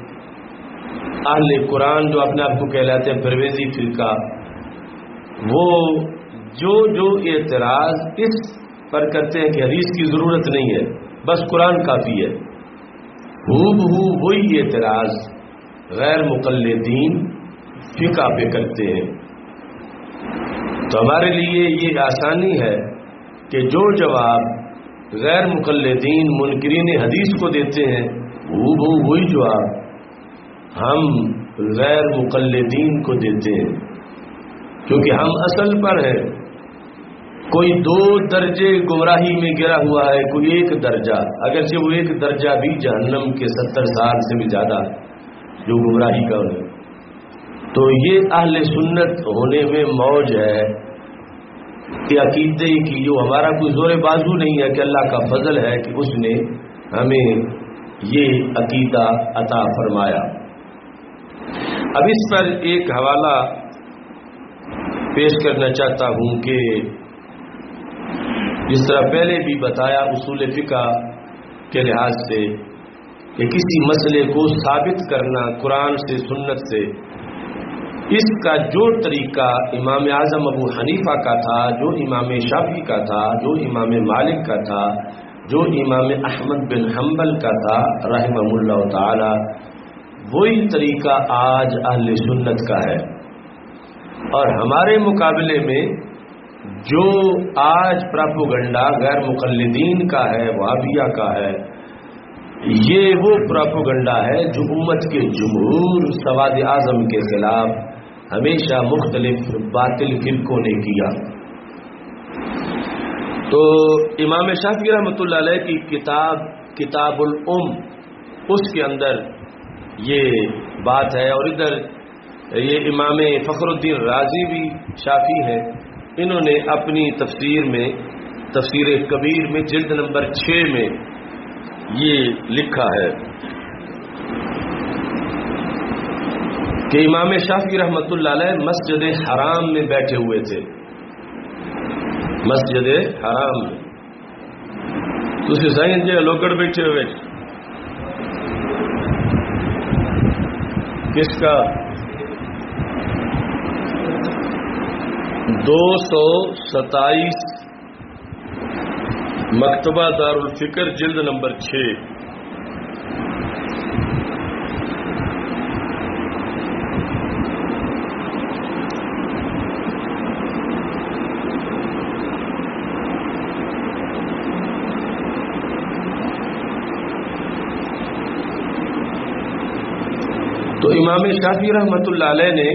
اہل قرآن جو اپنے آپ کو کہلاتے ہیں پرویزی فرقہ، وہ جو اعتراض اس پر کرتے ہیں کہ حدیث کی ضرورت نہیں ہے، بس قرآن کافی ہے، وہی اعتراض غیر مقلدین فقہ پہ کرتے ہیں. تو ہمارے لیے یہ آسانی ہے کہ جو جواب غیر مقلدین منکرین حدیث کو دیتے ہیں، وہی جواب ہم غیر مقلدین کو دیتے ہیں، کیونکہ ہم اصل پر ہیں. کوئی 2 درجے گمراہی میں گرا ہوا ہے، کوئی 1 درجہ، اگرچہ وہ 1 درجہ بھی جہنم کے 70 سال سے بھی زیادہ جو گمراہی کا ہے. تو یہ اہل سنت ہونے میں موج ہے کہ عقیدے کی جو ہمارا کوئی زور بازو نہیں ہے، کہ اللہ کا فضل ہے کہ اس نے ہمیں یہ عقیدہ عطا فرمایا. اب اس پر ایک حوالہ پیش کرنا چاہتا ہوں کہ جس طرح پہلے بھی بتایا اصول فقہ کے لحاظ سے کہ کسی مسئلے کو ثابت کرنا قرآن سے سنت سے، اس کا جو طریقہ امام اعظم ابو حنیفہ کا تھا، جو امام شافعی کا تھا، جو امام مالک کا تھا، جو امام احمد بن حنبل کا تھا رحمہ اللہ تعالی، وہی طریقہ آج اہل سنت کا ہے. اور ہمارے مقابلے میں جو آج پراپوگنڈا غیر مقلدین کا ہے، وہابیہ کا ہے، یہ وہ پراپوگنڈا ہے جو امت کے جمہور سواد اعظم کے خلاف ہمیشہ مختلف باطل فرقوں نے کیا. تو امام شافعی رحمۃ اللہ علیہ کی کتاب الام، اس کے اندر یہ بات ہے. اور ادھر یہ امام فخر الدین رازی بھی شافعی ہے، انہوں نے اپنی تفسیر میں، تفسیر کبیر میں جلد نمبر 6 میں یہ لکھا ہے کہ امام شافعی رحمۃ اللہ علیہ مسجد حرام میں بیٹھے ہوئے تھے. مسجد حرام میں تسی سائیں جی لوکڑ بیٹھے ہوئے، کس کا 227 مکتبہ دار الفکر جلد نمبر 6. تو امام شافعی رحمۃ اللہ علیہ نے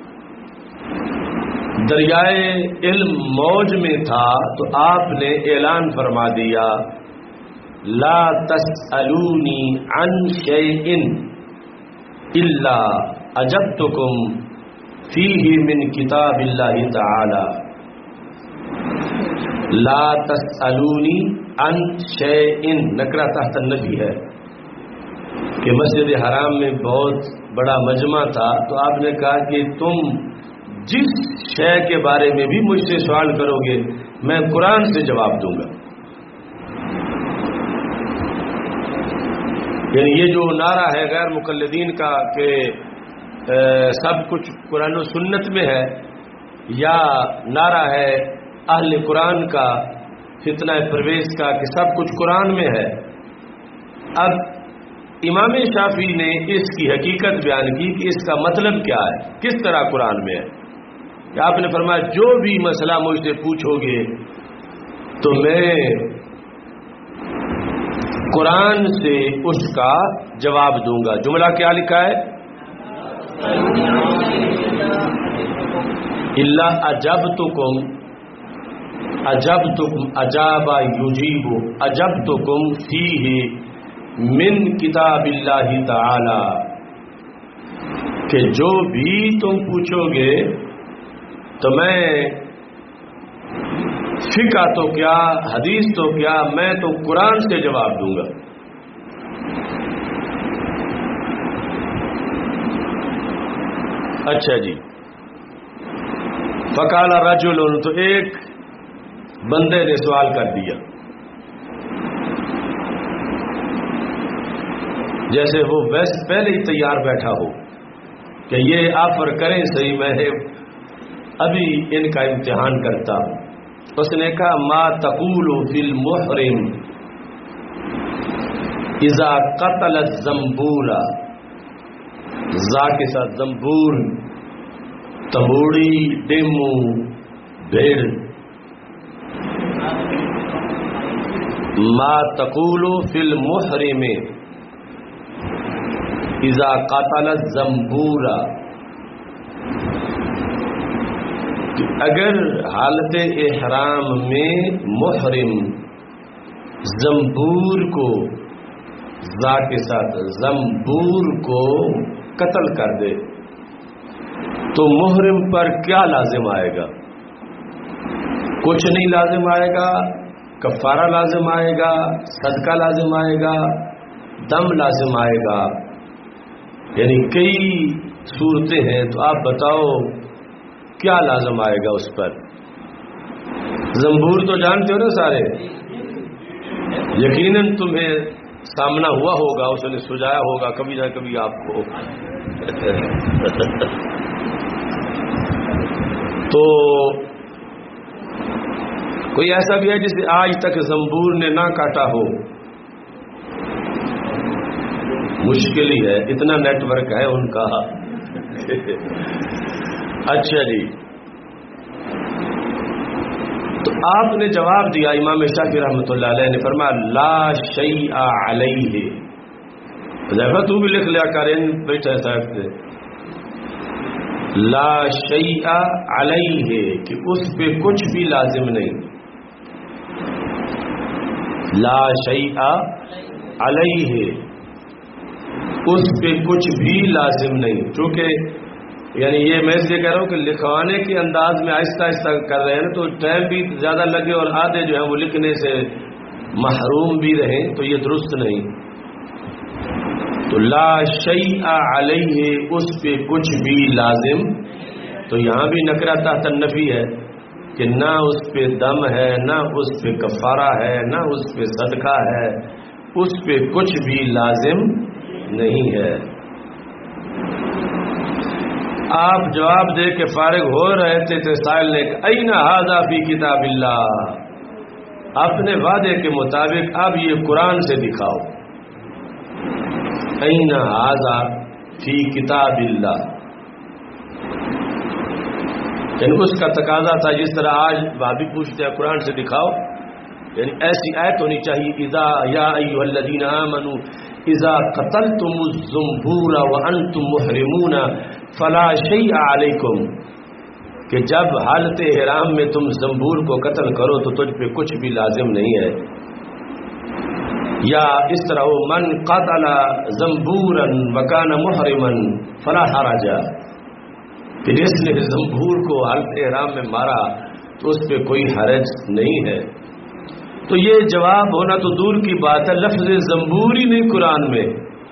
دریائے علم موج میں تھا، تو آپ نے اعلان فرما دیا لا تسألونی عن شیء الا اجبتکم فیہ من کتاب اللہ تعالی. لا تسألونی عن شیء نکرہ تحت النفی ہے کہ مسجد حرام میں بہت بڑا مجمع تھا، تو آپ نے کہا کہ تم جس شے کے بارے میں بھی مجھ سے سوال کرو گے میں قرآن سے جواب دوں گا. یعنی یہ جو نعرہ ہے غیر مقلدین کا کہ سب کچھ قرآن و سنت میں ہے، یا نعرہ ہے اہل قرآن کا فتنہ پرویز کا کہ سب کچھ قرآن میں ہے. اب امام شافعی نے اس کی حقیقت بیان کی کہ اس کا مطلب کیا ہے، کس طرح قرآن میں ہے. کہ آپ نے فرمایا جو بھی مسئلہ مجھ سے پوچھو گے تو میں قرآن سے اس کا جواب دوں گا. جملہ کیا لکھا ہے؟ الا اجبتکم، اجبتکم اجاب یجیب، اجبتکم فیہ من کتاب اللہ تعالی، کہ جو بھی تم پوچھو گے تو میں فقہ تو کیا، حدیث تو کیا، میں تو قرآن سے جواب دوں گا۔ اچھا جی، فقال رجل، تو ایک بندے نے سوال کر دیا، جیسے وہ ویسے پہلے ہی تیار بیٹھا ہو کہ یہ آفر کریں صحیح، میں ابھی ان کا امتحان کرتا ہوں۔ اس نے کہا ما تقول فی المحرم اذا قتل الزنبورا، زا کے ساتھ زنبور، تموڑی، ڈیمو، بھیڑ۔ ما تقول فی المحرم اذا قتل الزنبورا، اگر حالت احرام میں محرم زنبور کو، زا کے ساتھ زنبور کو قتل کر دے تو محرم پر کیا لازم آئے گا؟ کچھ نہیں لازم آئے گا، کفارہ لازم آئے گا، صدقہ لازم آئے گا، دم لازم آئے گا، یعنی کئی صورتیں ہیں، تو آپ بتاؤ کیا لازم آئے گا اس پر؟ زنبور تو جانتے ہو نا سارے، یقیناً تمہیں سامنا ہوا ہوگا، اس نے سجایا ہوگا کبھی نہ کبھی آپ کو۔ تو کوئی ایسا بھی ہے جسے آج تک زنبور نے نہ کاٹا ہو؟ مشکل ہی ہے، اتنا نیٹ ورک ہے ان کا۔ اچھا جی، تو آپ نے جواب دیا، امام شافعی رحمۃ اللہ علیہ نے فرمایا لا شیء علیہ۔ حذیفہ تو بھی لکھ لیا کریں بیٹھے صاحب سے، لا شیء علیہ، کہ اس پہ کچھ بھی لازم نہیں، لا شیء علیہ، اس پہ کچھ بھی لازم نہیں۔ چونکہ یعنی یہ میں اس لیے کہہ رہا ہوں کہ لکھوانے کے انداز میں آہستہ آہستہ کر رہے ہیں تو ٹائم بھی زیادہ لگے اور آدھے جو ہیں وہ لکھنے سے محروم بھی رہیں، تو یہ درست نہیں۔ تو لا شیء علیہ، اس پہ کچھ بھی لازم، تو یہاں بھی نکرہ تحت النفی ہے کہ نہ اس پہ دم ہے، نہ اس پہ کفارہ ہے، نہ اس پہ صدقہ ہے، اس پہ کچھ بھی لازم نہیں ہے۔ آپ جواب دے کے فارغ ہو رہے تھے تو سائل نے کہا این ھذا فی کتاب اللہ، اپنے وعدے کے مطابق اب یہ قرآن سے دکھاؤ۔ این ھذا فی کتاب اللہ، یعنی اس کا تقاضا تھا جس طرح آج بھابھی پوچھتے ہیں قرآن سے دکھاؤ، یعنی ایسی آیت ہونی چاہیے اذا یا ایھا الذین آمنوا اذا قتلتم الزنبور وانتم محرمون فلا شیء علیکم، کہ جب حالت احرام میں تم زنبور کو قتل کرو تو تجھ پہ کچھ بھی لازم نہیں ہے۔ یا اس طرح ہو من قتل زنبورا وکان محرما فلا حرج، کہ جس نے زنبور کو حالت احرام میں مارا تو اس پہ کوئی حرج نہیں ہے۔ تو یہ جواب ہونا تو دور کی بات ہے، لفظ زنبور ہی نہیں قرآن میں۔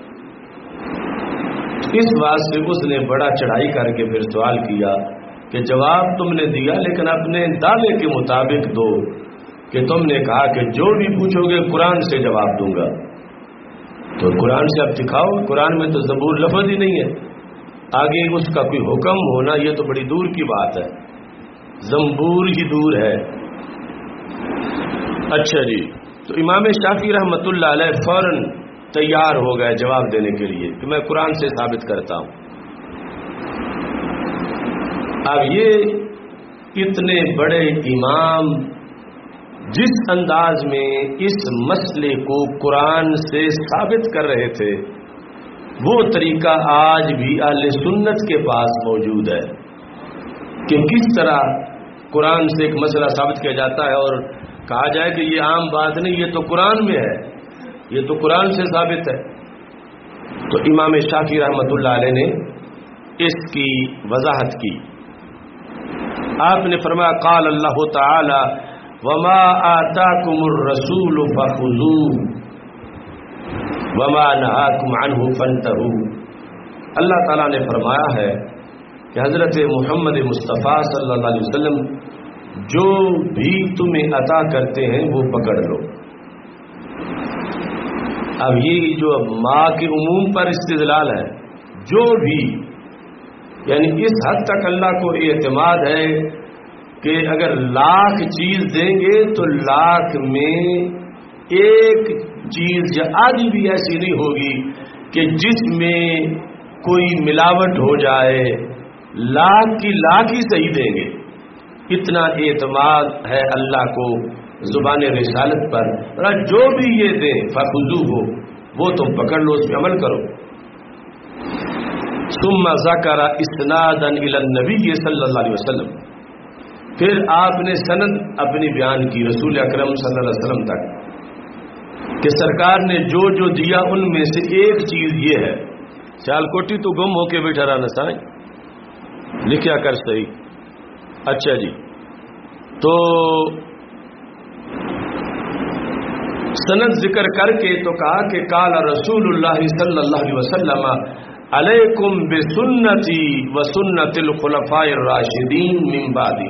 اس بات سے اس نے بڑا چڑھائی کر کے پھر سوال کیا کہ جواب تم نے دیا لیکن اپنے دعوے کے مطابق دو، کہ تم نے کہا کہ جو بھی پوچھو گے قرآن سے جواب دوں گا، تو قرآن سے اب دکھاؤ۔ قرآن میں تو زبور لفظ ہی نہیں ہے، آگے اس کا کوئی حکم ہونا یہ تو بڑی دور کی بات ہے، زنبور ہی دور ہے۔ اچھا جی، تو امام شافعی رحمۃ اللہ علیہ فوراً تیار ہو گئے جواب دینے کے لیے کہ میں قرآن سے ثابت کرتا ہوں۔ اب یہ اتنے بڑے امام جس انداز میں اس مسئلے کو قرآن سے ثابت کر رہے تھے، وہ طریقہ آج بھی اہل سنت کے پاس موجود ہے کہ کس طرح قرآن سے ایک مسئلہ ثابت کیا جاتا ہے اور کہا جائے کہ یہ عام بات نہیں، یہ تو قرآن میں ہے، یہ تو قرآن سے ثابت ہے۔ تو امام شافعی رحمۃ اللہ علیہ نے اس کی وضاحت کی۔ آپ نے فرمایا قال اللہ تعالی وما آتاکم الرسول فخذوہ وما نہاکم عنہ فانتہوا۔ اللہ تعالیٰ نے فرمایا ہے کہ حضرت محمد مصطفیٰ صلی اللہ علیہ وسلم جو بھی تمہیں عطا کرتے ہیں وہ پکڑ لو۔ اب یہ جو ماں کے عموم پر استدلال ہے، جو بھی، یعنی اس حد تک اللہ کو اعتماد ہے کہ اگر لاکھ چیز دیں گے تو لاکھ میں ایک چیز یا آدھی بھی ایسی نہیں ہوگی کہ جس میں کوئی ملاوٹ ہو جائے، لاکھ کی لاکھ ہی صحیح دیں گے۔ اتنا اعتماد ہے اللہ کو زبان رسالت پر، اور جو بھی یہ دیں فخذوہ وہ تم پکڑ لو، اس پہ عمل کرو۔ ثم ذکر اسنادا الی النبی صلی اللہ علیہ وسلم، پھر آپ نے سند اپنی بیان کی رسول اکرم صلی اللہ علیہ وسلم تک کہ سرکار نے جو جو دیا ان میں سے ایک چیز یہ ہے۔ سیال کوٹی تو گم ہو کے بیٹھا رہنا سائیں، لکھیا کر صحیح۔ اچھا جی، تو سند ذکر کر کے تو کہا کہ قال رسول اللہ صلی اللہ علیہ وسلم علیکم بسنتی وسنت الخلفاء الراشدین من بعدی،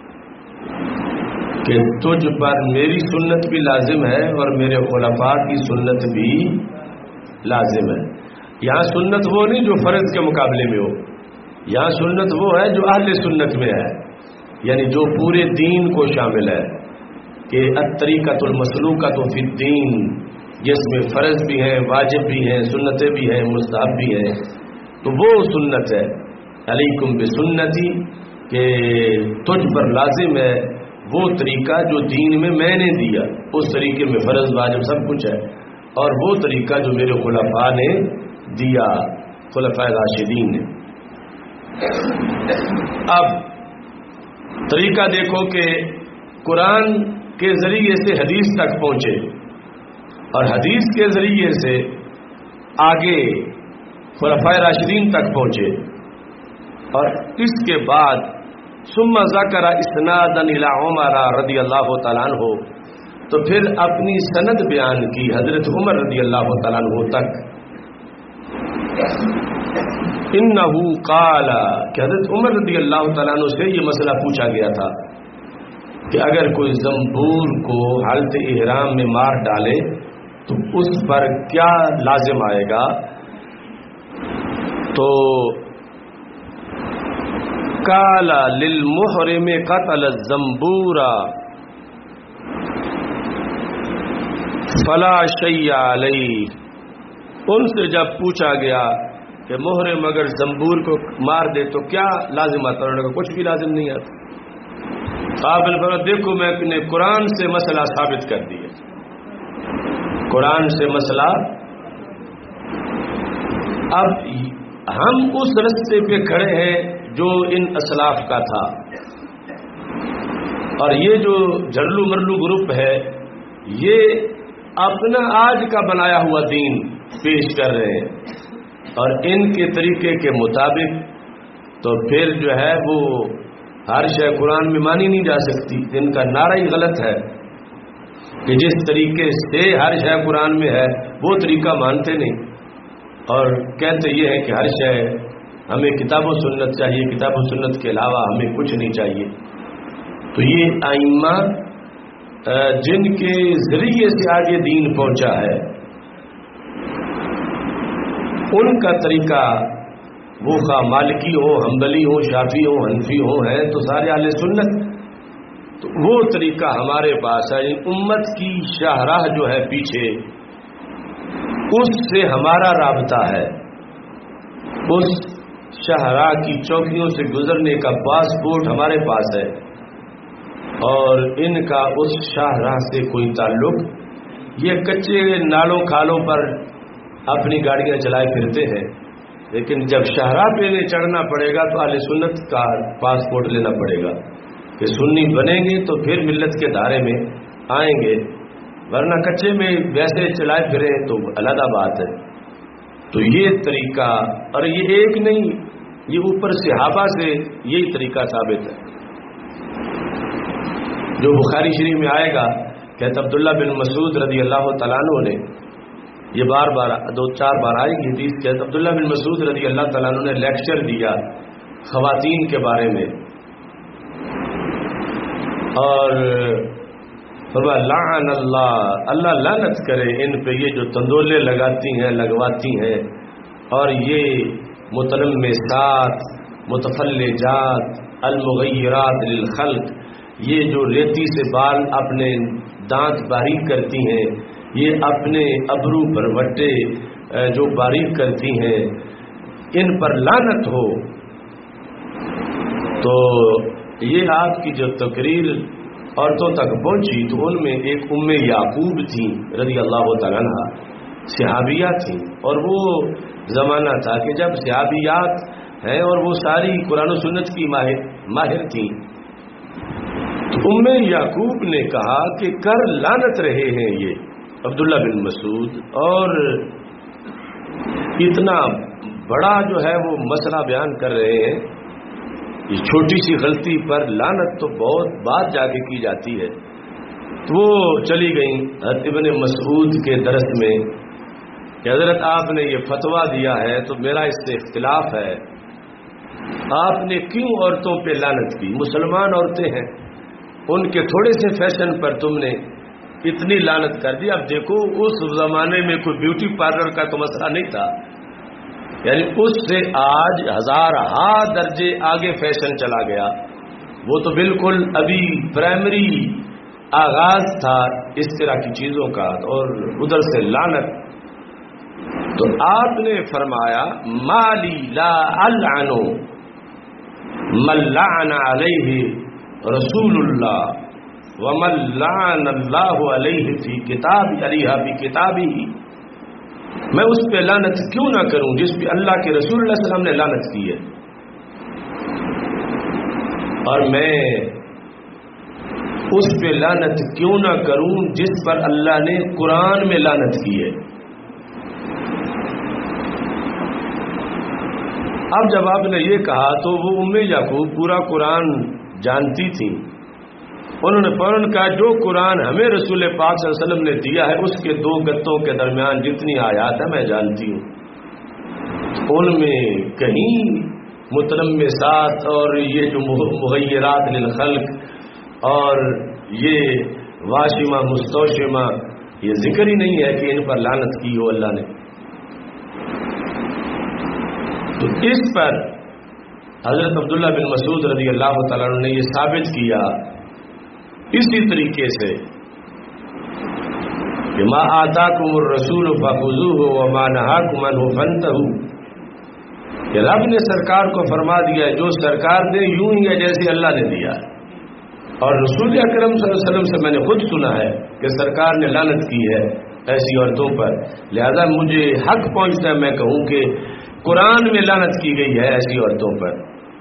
کہ تجھ پر میری سنت بھی لازم ہے اور میرے خلفاء کی سنت بھی لازم ہے۔ یہاں سنت وہ نہیں جو فرض کے مقابلے میں ہو، یہاں سنت وہ ہے جو اہل سنت میں ہے، یعنی جو پورے دین کو شامل ہے، کہ الطریقۃ المسلوکۃ فی الدین، جس میں فرض بھی ہیں، واجب بھی ہیں، سنتیں بھی ہیں، مستحب بھی ہیں، تو وہ سنت ہے۔ علیکم بسنتی، کہ تجھ پر لازم ہے وہ طریقہ جو دین میں میں نے دیا، اس طریقے میں فرض واجب سب کچھ ہے، اور وہ طریقہ جو میرے خلفاء نے دیا، خلفاء راشدین نے۔ اب طریقہ دیکھو کہ قرآن کے ذریعے سے حدیث تک پہنچے، اور حدیث کے ذریعے سے آگے خلفاء راشدین تک پہنچے، اور اس کے بعد ثم ذکر اسنادا الی عمر رضی اللہ تعالیٰ عنہ، تو پھر اپنی سند بیان کی حضرت عمر رضی اللہ تعالیٰ عنہ تک۔ انہو قال، کہ حضرت عمر رضی اللہ تعالیٰ عنہ سے یہ مسئلہ پوچھا گیا تھا کہ اگر کوئی زنبور کو حالت احرام میں مار ڈالے تو اس پر کیا لازم آئے گا؟ تو قال للمحرم قتل الزنبور فلا شیء علیہ، ان سے جب پوچھا گیا کہ محرم اگر زنبور کو مار دے تو کیا لازم آتا ہے؟ کچھ بھی لازم نہیں آتا۔ قابل پر دیکھو میں نے قرآن سے مسئلہ ثابت کر دیا، قرآن سے مسئلہ۔ اب ہم اس رستے پہ کھڑے ہیں جو ان اسلاف کا تھا، اور یہ جو جھرلو مرلو گروپ ہے یہ اپنا آج کا بنایا ہوا دین پیش کر رہے ہیں، اور ان کے طریقے کے مطابق تو پھر جو ہے وہ ہر شے قرآن میں مانی نہیں جا سکتی۔ ان کا نعرہ ہی غلط ہے کہ جس طریقے سے ہر شے قرآن میں ہے وہ طریقہ مانتے نہیں، اور کہتے یہ ہے کہ ہر شے ہمیں کتاب و سنت چاہیے، کتاب و سنت کے علاوہ ہمیں کچھ نہیں چاہیے۔ تو یہ ائمہ جن کے ذریعے سے آگے دین پہنچا ہے، ان کا طریقہ وہ خواہ مالکی ہو، حنبلی ہو، شافعی ہو، حنفی ہو، ہیں تو سارے اہل سنت، تو وہ طریقہ ہمارے پاس ہے۔ امت کی شاہراہ جو ہے پیچھے، اس سے ہمارا رابطہ ہے، اس شاہراہ کی چوکیوں سے گزرنے کا پاسپورٹ ہمارے پاس ہے، اور ان کا اس شاہراہ سے کوئی تعلق۔ یہ کچے نالوں کھالوں پر اپنی گاڑیاں چلائے پھرتے ہیں، لیکن جب شاہراہ پہ انہیں چڑھنا پڑے گا تو اہل سنت کا پاسپورٹ لینا پڑے گا کہ سنی بنیں گے تو پھر ملت کے دھارے میں آئیں گے، ورنہ کچے میں ویسے چلائے پھریں تو علیحدہ بات ہے۔ تو یہ طریقہ، اور یہ ایک نہیں، یہ اوپر صحابہ سے یہی طریقہ ثابت ہے۔ جو بخاری شریف میں آئے گا کہ عبداللہ بن مسعود رضی اللہ تعالیٰ عنہ نے، یہ بار بار 2-4 بار آئے گی حدیث کہ عبداللہ بن مسعود رضی اللہ تعالیٰ عنہ نے لیکچر دیا خواتین کے بارے میں، اور فرمایا لعن اللہ لعنت کرے ان پہ یہ جو تندولے لگاتی ہیں لگواتی ہیں، اور یہ متلمسات متفلجات المغیرات للخلق، یہ جو ریتی سے بال اپنے دانت باریک کرتی ہیں، یہ اپنے ابرو پر وٹے جو باریک کرتی ہیں، ان پر لعنت ہو۔ تو یہ آپ کی جو تقریر عورتوں تک پہنچی تو ان میں ایک ام یعقوب تھیں رضی اللہ تعالیٰ عنہ، صحابیہ تھیں، اور وہ زمانہ تھا کہ جب صحابیات ہیں اور وہ ساری قرآن و سنت کی ماہر تھیں۔ تو ام یعقوب نے کہا کہ کر لعنت رہے ہیں یہ عبداللہ بن مسعود، اور اتنا بڑا جو ہے وہ مسئلہ بیان کر رہے ہیں، یہ چھوٹی سی غلطی پر لعنت تو بہت بات جا کے کی جاتی ہے۔ تو وہ چلی گئیں ابن مسعود کے درس میں کہ حضرت آپ نے یہ فتویٰ دیا ہے تو میرا اس سے اختلاف ہے، آپ نے کیوں عورتوں پہ لعنت کی؟ مسلمان عورتیں ہیں، ان کے تھوڑے سے فیشن پر تم نے اتنی لعنت کر دی۔ اب دیکھو اس زمانے میں کوئی بیوٹی پارلر کا تو مسئلہ نہیں تھا، یعنی اس سے آج 1000 درجے آگے فیشن چلا گیا، وہ تو بالکل ابھی پرائمری آغاز تھا اس طرح کی چیزوں کا، اور ادھر سے لعنت۔ تو آپ نے فرمایا مالی لا العن من لعن علیہ رسول اللہ ومن لعن اللہ علیہ فی کتاب علیہ فی کتابہ، میں اس پہ لعنت کیوں نہ کروں جس پہ اللہ کے رسول اللہ علیہ وسلم نے لعنت کی ہے، اور میں اس پہ لعنت کیوں نہ کروں جس پر اللہ نے قرآن میں لعنت کی ہے۔ اب جب آپ نے یہ کہا تو وہ ام یعقوب پورا قرآن جانتی تھی، انہوں نے فوراً کہا جو قرآن ہمیں رسول پاک صلی اللہ علیہ وسلم نے دیا ہے اس کے 2 گتوں کے درمیان جتنی آیات ہیں میں جانتی ہوں، ان میں کہیں متلمسات اور یہ جو مغیرات للخلق اور یہ واشمہ مستوشمہ یہ ذکر ہی نہیں ہے کہ ان پر لعنت کی ہو اللہ نے۔ تو اس پر حضرت عبداللہ بن مسعود رضی اللہ تعالیٰ عنہ نے یہ ثابت کیا اسی طریقے سے کہ ما آتاکم الرسول فخذوہ وما نہاکم عنہ فانتہوا، کہ رب نے سرکار کو فرما دیا جو سرکار دے یوں ہی ہے جیسے اللہ نے دیا، اور رسول اکرم صلی اللہ علیہ وسلم سے میں نے خود سنا ہے کہ سرکار نے لعنت کی ہے ایسی عورتوں پر، لہذا مجھے حق پہنچتا ہے میں کہوں کہ قرآن میں لعنت کی گئی ہے ایسی عورتوں پر،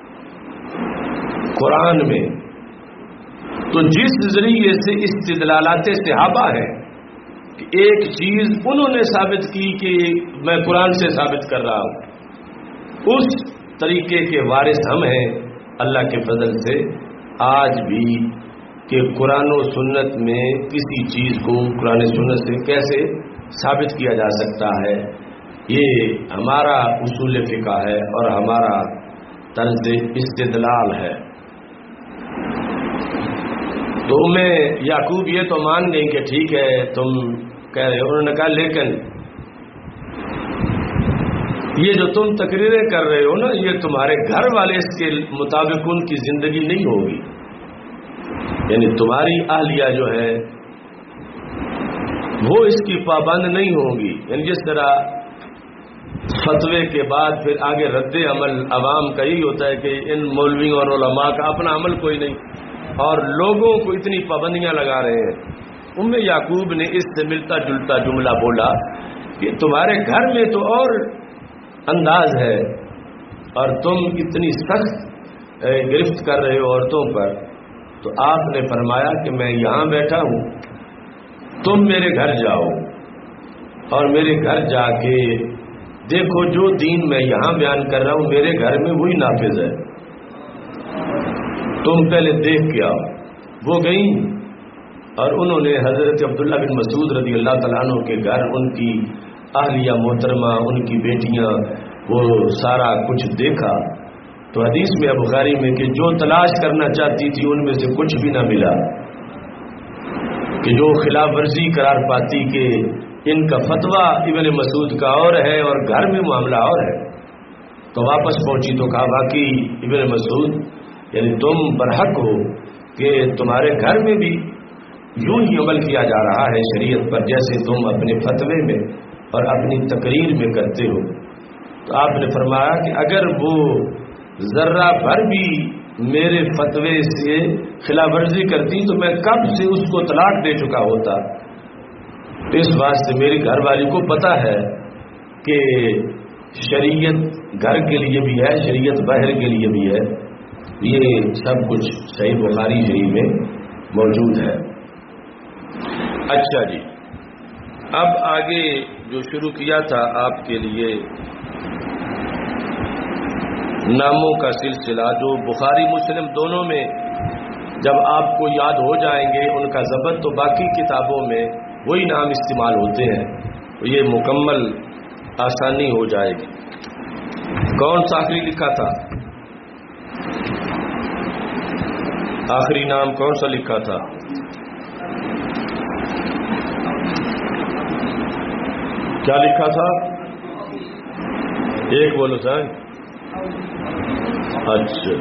قرآن میں۔ تو جس ذریعے سے استدلالات صحابہ ہیں کہ ایک چیز انہوں نے ثابت کی کہ میں قرآن سے ثابت کر رہا ہوں، اس طریقے کے وارث ہم ہیں اللہ کے فضل سے آج بھی، کہ قرآن و سنت میں کسی چیز کو قرآن سنت سے کیسے ثابت کیا جا سکتا ہے، یہ ہمارا اصول فقہ ہے اور ہمارا طرز استدلال ہے۔ تو میں یعقوب یہ تو مان گئی کہ ٹھیک ہے تم کہہ رہے ہو، انہوں نے کہا لیکن یہ جو تم تقریریں کر رہے ہو نا یہ تمہارے گھر والے اس کے مطابق ان کی زندگی نہیں ہوگی، یعنی تمہاری اہلیہ جو ہے وہ اس کی پابند نہیں ہوگی، یعنی جس طرح فتوے کے بعد پھر آگے رد عمل عوام کا ہی ہوتا ہے کہ ان مولویوں اور علماء کا اپنا عمل کوئی نہیں اور لوگوں کو اتنی پابندیاں لگا رہے ہیں۔ ام یعقوب نے اس سے ملتا جلتا جملہ بولا کہ تمہارے گھر میں تو اور انداز ہے اور تم اتنی سخت گرفت کر رہے ہو عورتوں پر، تو آپ نے فرمایا کہ میں یہاں بیٹھا ہوں، تم میرے گھر جاؤ اور میرے گھر جا کے دیکھو جو دین میں یہاں بیان کر رہا ہوں میرے گھر میں وہی نافذ ہے، تم پہلے دیکھ کے آؤ۔ وہ گئیں اور انہوں نے حضرت عبداللہ بن مسعود رضی اللہ تعالیٰ عنہ کے گھر ان کی اہلیہ محترمہ، ان کی بیٹیاں، وہ سارا کچھ دیکھا تو حدیث میں بخاری میں کہ جو تلاش کرنا چاہتی تھی ان میں سے کچھ بھی نہ ملا، کہ جو خلاف ورزی قرار پاتی کہ ان کا فتویٰ ابن مسعود کا اور ہے اور گھر میں معاملہ اور ہے، تو واپس پہنچی تو کہا واقعی ابن مسعود یعنی تم برحق ہو کہ تمہارے گھر میں بھی یوں ہی عمل کیا جا رہا ہے شریعت پر جیسے تم اپنے فتوے میں اور اپنی تقریر میں کرتے ہو۔ تو آپ نے فرمایا کہ اگر وہ ذرہ بھر بھی میرے فتوے سے خلاف ورزی کرتی تو میں کب سے اس کو طلاق دے چکا ہوتا۔ اس بات سے میری گھر والی کو پتہ ہے کہ شریعت گھر کے لیے بھی ہے، شریعت باہر کے لیے بھی ہے، یہ سب کچھ صحیح بخاری شریف میں موجود ہے۔ اچھا جی، اب آگے جو شروع کیا تھا آپ کے لیے ناموں کا سلسلہ، جو بخاری مسلم دونوں میں جب آپ کو یاد ہو جائیں گے ان کا ضبط تو باقی کتابوں میں وہی نام استعمال ہوتے ہیں، تو یہ مکمل آسانی ہو جائے گی۔ کون سا آخری لکھا تھا؟ آخری نام کون سا لکھا تھا؟ کیا لکھا تھا؟ ایک بولو صاحب۔ اچھا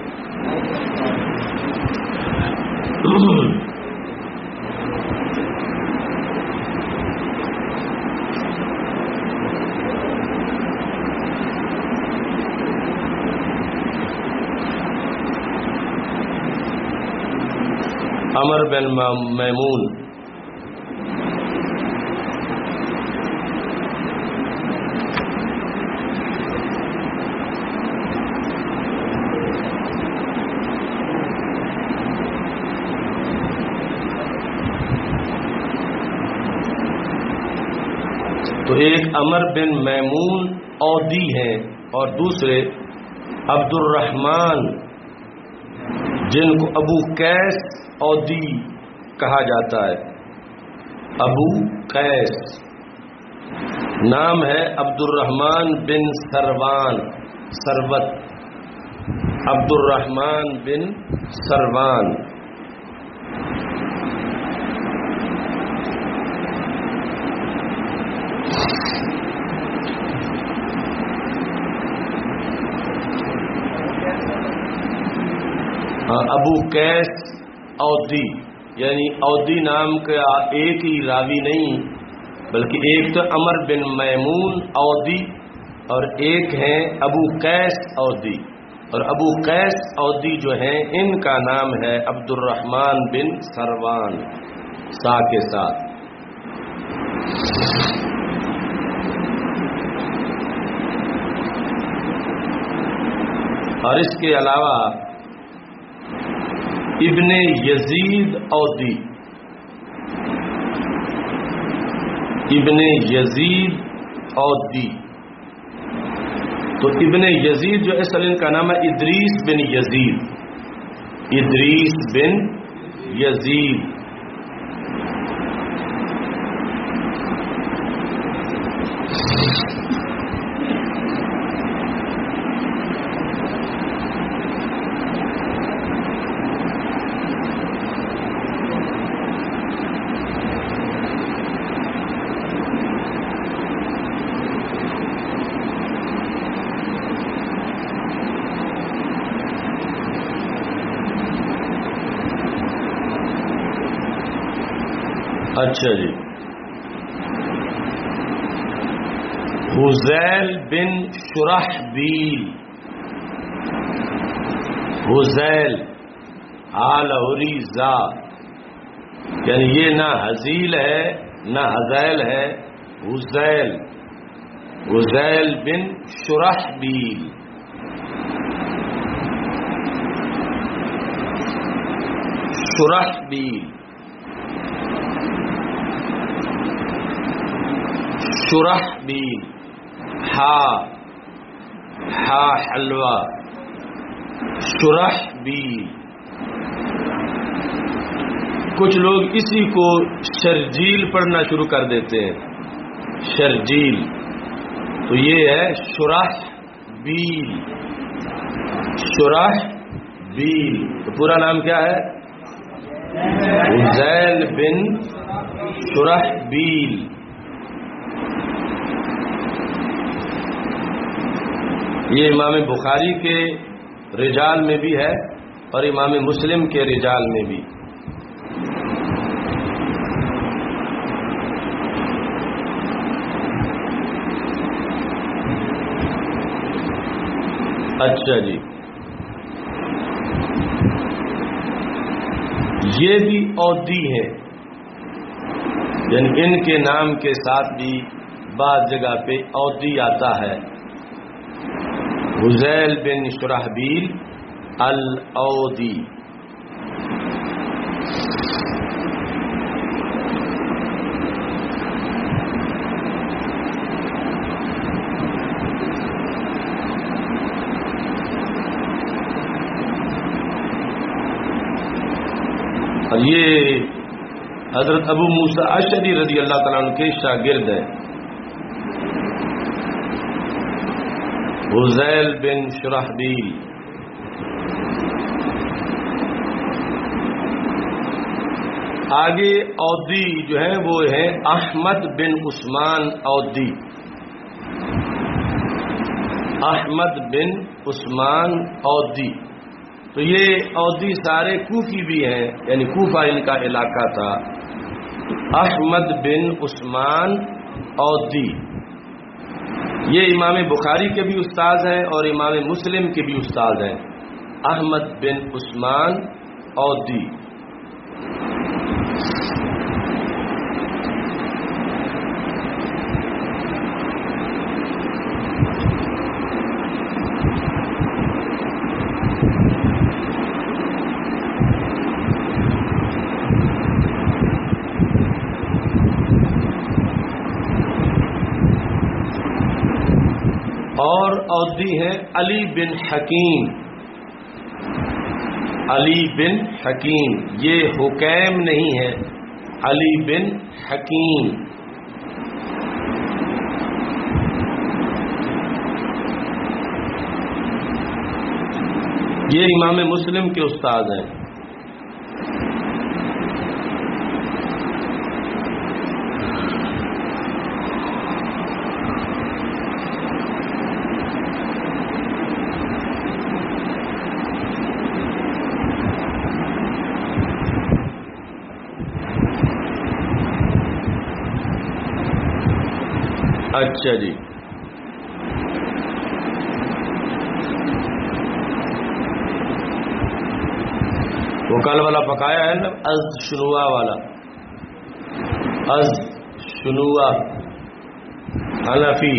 عمر بن میمون، تو ایک عمر بن میمون اودی ہیں اور دوسرے عبد الرحمن جن کو ابو قیس اودی کہا جاتا ہے۔ ابو قیس نام ہے عبد الرحمن بن سروان، سروت، عبد الرحمن بن سروان۔ ابو قیس اودی یعنی اودی نام کا ایک ہی راوی نہیں بلکہ ایک تو عمر بن میمون اودی اور ایک ہیں ابو قیس اودی، اور ابو قیس اودی جو ہیں ان کا نام ہے عبد الرحمن بن سروان سا کے ساتھ۔ اور اس کے علاوہ ابن یزید اودی، ابن یزید اودی، تو ابن یزید جو اصل ان کا نام ہے ادریس بن یزید، ادریس بن یزید۔ اچھا جی، حذیل بن شرحبیل، حذیل لاہوری زا یعنی یہ نہ حزیل ہے نہ حذیل ہے، حذیل، حذیل بن شرحبیل۔ شرحبیل، شرحبیل، ہا حلوہ، شرحبیل۔ کچھ لوگ اسی کو شرجیل پڑھنا شروع کر دیتے ہیں، شرجیل، تو یہ ہے شرح بیل، شرح بیل، تو پورا نام کیا ہے؟ حذیل بن شرح بیل۔ یہ امام بخاری کے رجال میں بھی ہے اور امام مسلم کے رجال میں بھی۔ اچھا جی، یہ بھی اودی ہے، یعنی ان کے نام کے ساتھ بھی بعض جگہ پہ اودی آتا ہے، حذیل بن شرحبیل الاودی۔ اور یہ حضرت ابو موسیٰ اشعری رضی اللہ تعالیٰ عنہ کے شاگرد ہیں، حذیل بن شرحبیل۔ آگے اودی جو ہے وہ ہے احمد بن عثمان اودی، احمد بن عثمان اودی۔ تو یہ اودی سارے کوفی بھی ہیں، یعنی کوفہ ان کا علاقہ تھا۔ احمد بن عثمان اودی یہ امام بخاری کے بھی استاد ہیں اور امام مسلم کے بھی استاد ہیں، احمد بن عثمان اودی۔ اور اودی ہیں علی بن حکیم، علی بن حکیم، یہ حکیم نہیں ہے، علی بن حکیم۔ یہ امام مسلم کے استاد ہیں۔ اچھا جی، وہ کل والا پکایا ہے نا، از شنوا والا، از شنوا حنفی۔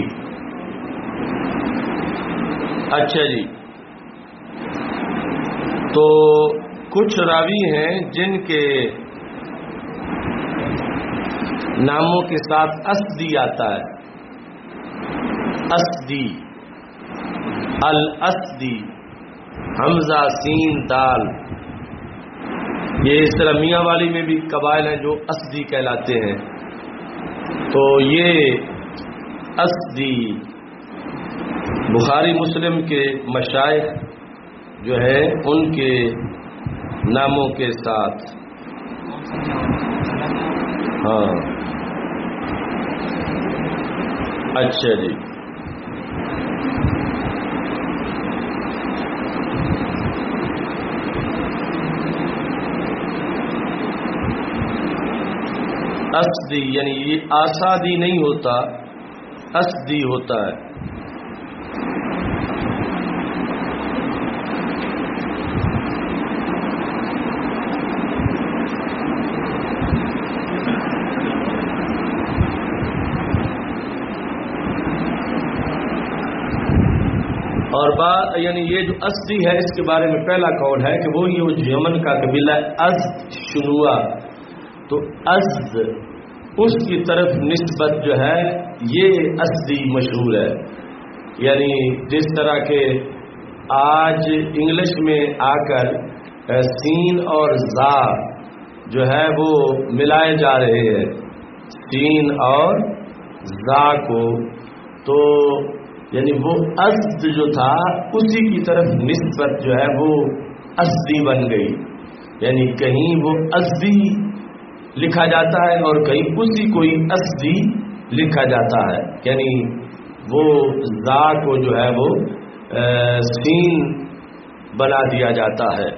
اچھا جی، تو کچھ راوی ہیں جن کے ناموں کے ساتھ اسدی آتا ہے، اسدی، الاسدی، حمزہ سین دال۔ یہ اس طرح میاں والی میں بھی قبائل ہیں جو اسدی کہلاتے ہیں، تو یہ اسدی بخاری مسلم کے مشائخ جو ہے ان کے ناموں کے ساتھ۔ ہاں اچھا جی، اسدی یعنی یہ آسادی نہیں ہوتا، اسدی ہوتا ہے۔ اور بات یعنی یہ جو اسدی ہے اس کے بارے میں پہلا قول ہے کہ وہ یہ یمن کا قبیلہ ازد شنوا، تو ازد اس کی طرف نسبت جو ہے یہ اسدی مشہور ہے، یعنی جس طرح کے آج انگلش میں آ کر سین اور زا جو ہے وہ ملائے جا رہے ہیں سین اور زا کو، تو یعنی وہ ازد جو تھا اسی کی طرف نسبت جو ہے وہ ازدی بن گئی، یعنی کہیں وہ ازدی لکھا جاتا ہے اور کہیں اسی کوئی ازدی لکھا جاتا ہے، یعنی وہ زا کو جو ہے وہ سین بنا دیا جاتا ہے۔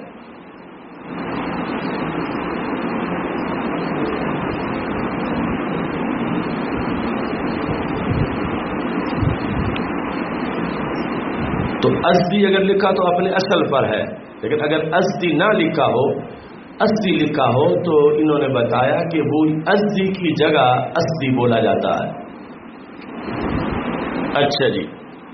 تو ازدی اگر لکھا تو اپنے اصل پر ہے، لیکن اگر ازدی نہ لکھا ہو، ازدی لکھا ہو تو انہوں نے بتایا کہ وہ ازدی کی جگہ ازدی بولا جاتا ہے۔ اچھا جی،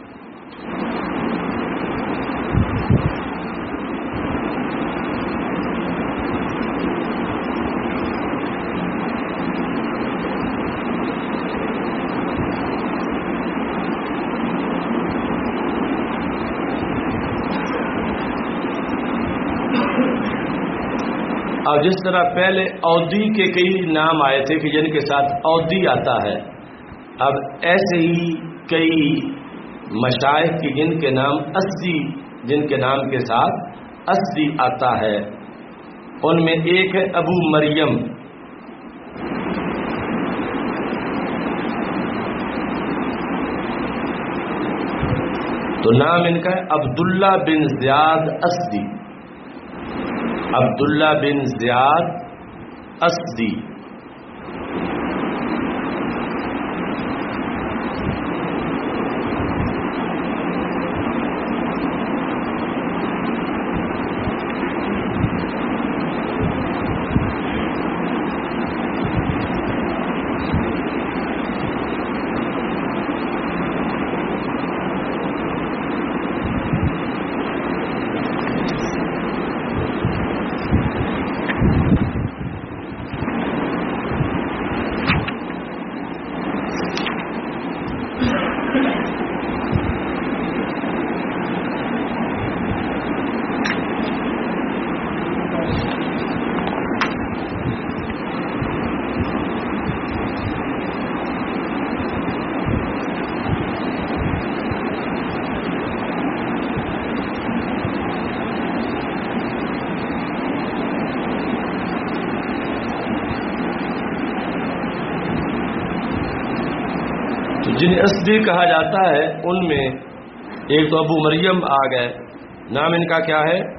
اور جس طرح پہلے اودی کے کئی نام آئے تھے کہ جن کے ساتھ اودی آتا ہے، اب ایسے ہی کئی مشائخ کی جن کے نام ازدی، جن کے نام کے ساتھ ازدی آتا ہے، ان میں ایک ہے ابو مریم، تو نام ان کا ہے عبداللہ بن زیاد ازدی، عبداللہ بن زیاد ازدی۔ جنہیں ازدی کہا جاتا ہے ان میں ایک تو ابو مریم آ گئے، نام ان کا کیا ہے؟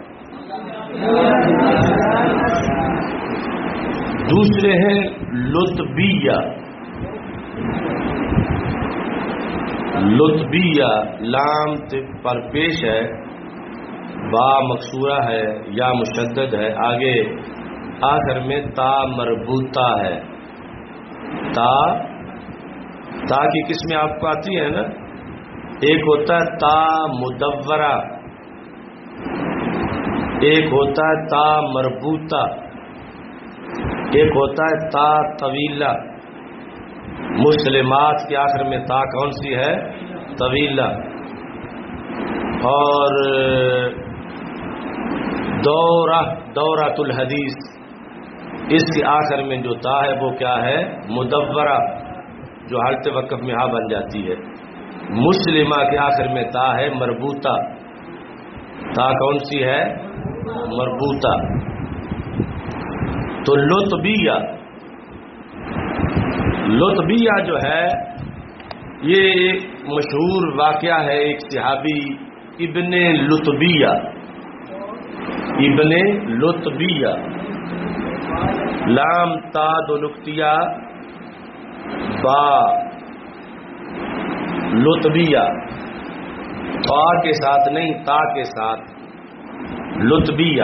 دوسرے ہیں لطبیہ، لطبیہ لام پر پیش ہے، با مکسورہ ہے یا مشدد ہے، آگے آخر میں تا مربوطہ ہے، تا کی قسمیں آپ کو آتی ہے نا، ایک ہوتا ہے تا مدورہ، ایک ہوتا ہے تا مربوطہ، ایک ہوتا ہے تا طویلہ۔ مسلمات کے آخر میں تا کون سی ہے؟ طویلہ۔ اور دورۃ الحدیث، اس کے آخر میں جو تا ہے وہ کیا ہے؟ مدورہ، جو حالت وقف میں ہاں بن جاتی ہے۔ مسلمہ کے آخر میں تا ہے مربوطہ، تا کون سی ہے؟ مربوطہ۔ تو لطبیہ جو ہے یہ ایک مشہور واقعہ ہے، ایک صحابی ابن لطبیہ، لام تا دو نقطیہ با، لطبیہ، تا کے ساتھ نہیں، تا کے ساتھ لطبیہ۔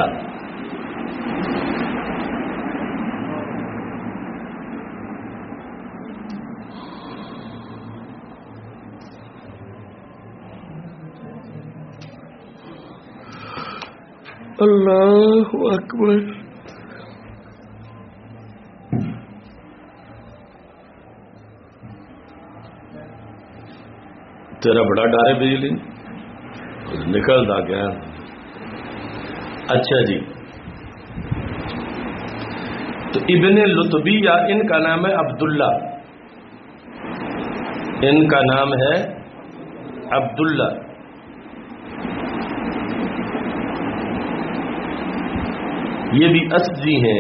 اللہ اکبر۔ تیرا بڑا ڈر ہے بجلی نکلتا کیا؟ اچھا جی، تو ابن لطبیہ ان کا نام ہے عبداللہ، ان کا نام ہے عبداللہ۔ یہ بھی اسدی ہیں۔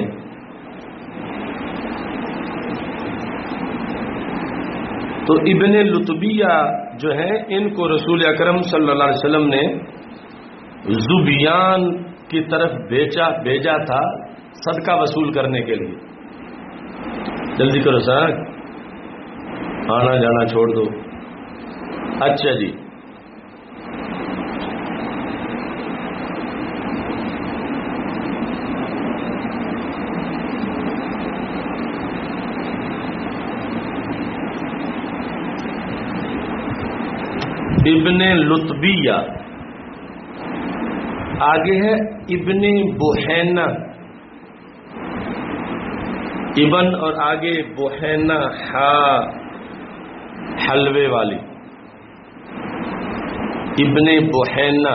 تو ابن لطبیہ جو ہیں ان کو رسول اکرم صلی اللہ علیہ وسلم نے ذبیان کی طرف بھیجا تھا صدقہ وصول کرنے کے لیے۔ جلدی کرو سر، آنا جانا چھوڑ دو۔ اچھا جی، ابن لطبیہ، آگے ہے ابن بحینہ، ابن اور آگے بحینہ، حلوے والی، ابن بحینہ۔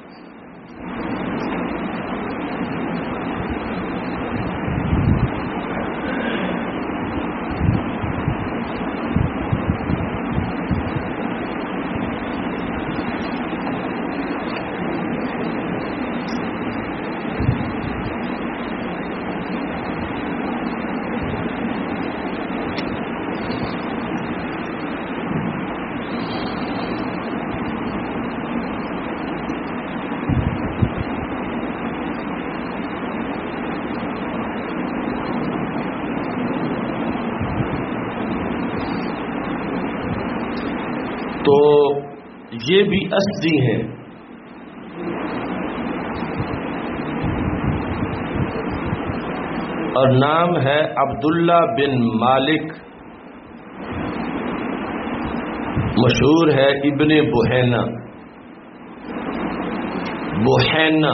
تو یہ بھی اسدی ہیں۔ اور نام ہے عبداللہ بن مالک، مشہور ہے ابن بحینہ، بحینہ۔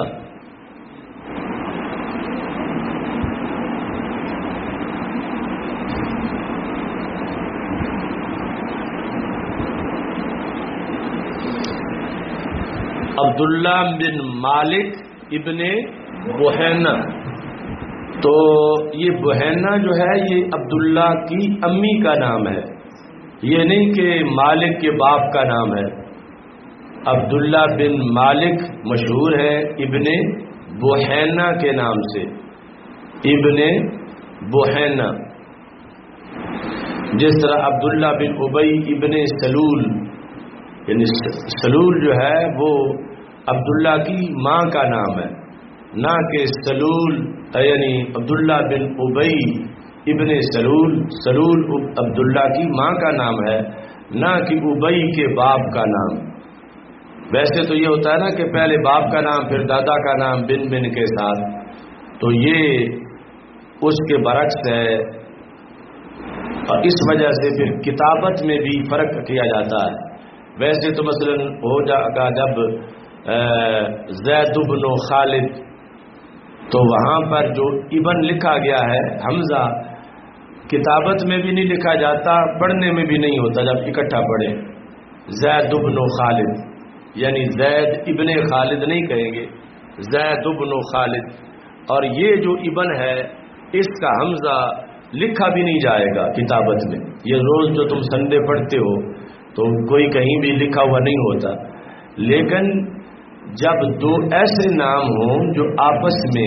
عبداللہ بن مالک ابن بحینہ۔ تو یہ بحینہ جو ہے یہ عبداللہ کی امی کا نام ہے، یہ نہیں کہ مالک کے باپ کا نام ہے۔ عبداللہ بن مالک مشہور ہے ابن بحینہ کے نام سے، ابن بحینہ۔ جس طرح عبداللہ بن ابی ابن سلول، یعنی سلول جو ہے وہ عبداللہ کی ماں کا نام ہے، نہ کہ سلول یعنی عبداللہ بن ابی ابن سلول، سلول عبداللہ کی ماں کا نام ہے، نہ کہ ابی کے باپ کا نام۔ ویسے تو یہ ہوتا ہے نا کہ پہلے باپ کا نام پھر دادا کا نام بن بن کے ساتھ، تو یہ اس کے برعکس ہے، اور اس وجہ سے پھر کتابت میں بھی فرق کیا جاتا ہے۔ ویسے تو مثلا ہو جائے جب زید بن خالد، تو وہاں پر جو ابن لکھا گیا ہے حمزہ، کتابت میں بھی نہیں لکھا جاتا، پڑھنے میں بھی نہیں ہوتا جب اکٹھا پڑھے۔ زید بن خالد یعنی زید ابن خالد نہیں کہیں گے، زید بن خالد۔ اور یہ جو ابن ہے اس کا حمزہ لکھا بھی نہیں جائے گا کتابت میں۔ یہ روز جو تم سنڈے پڑھتے ہو تو کوئی کہیں بھی لکھا ہوا نہیں ہوتا، لیکن جب دو ایسے نام ہوں جو آپس میں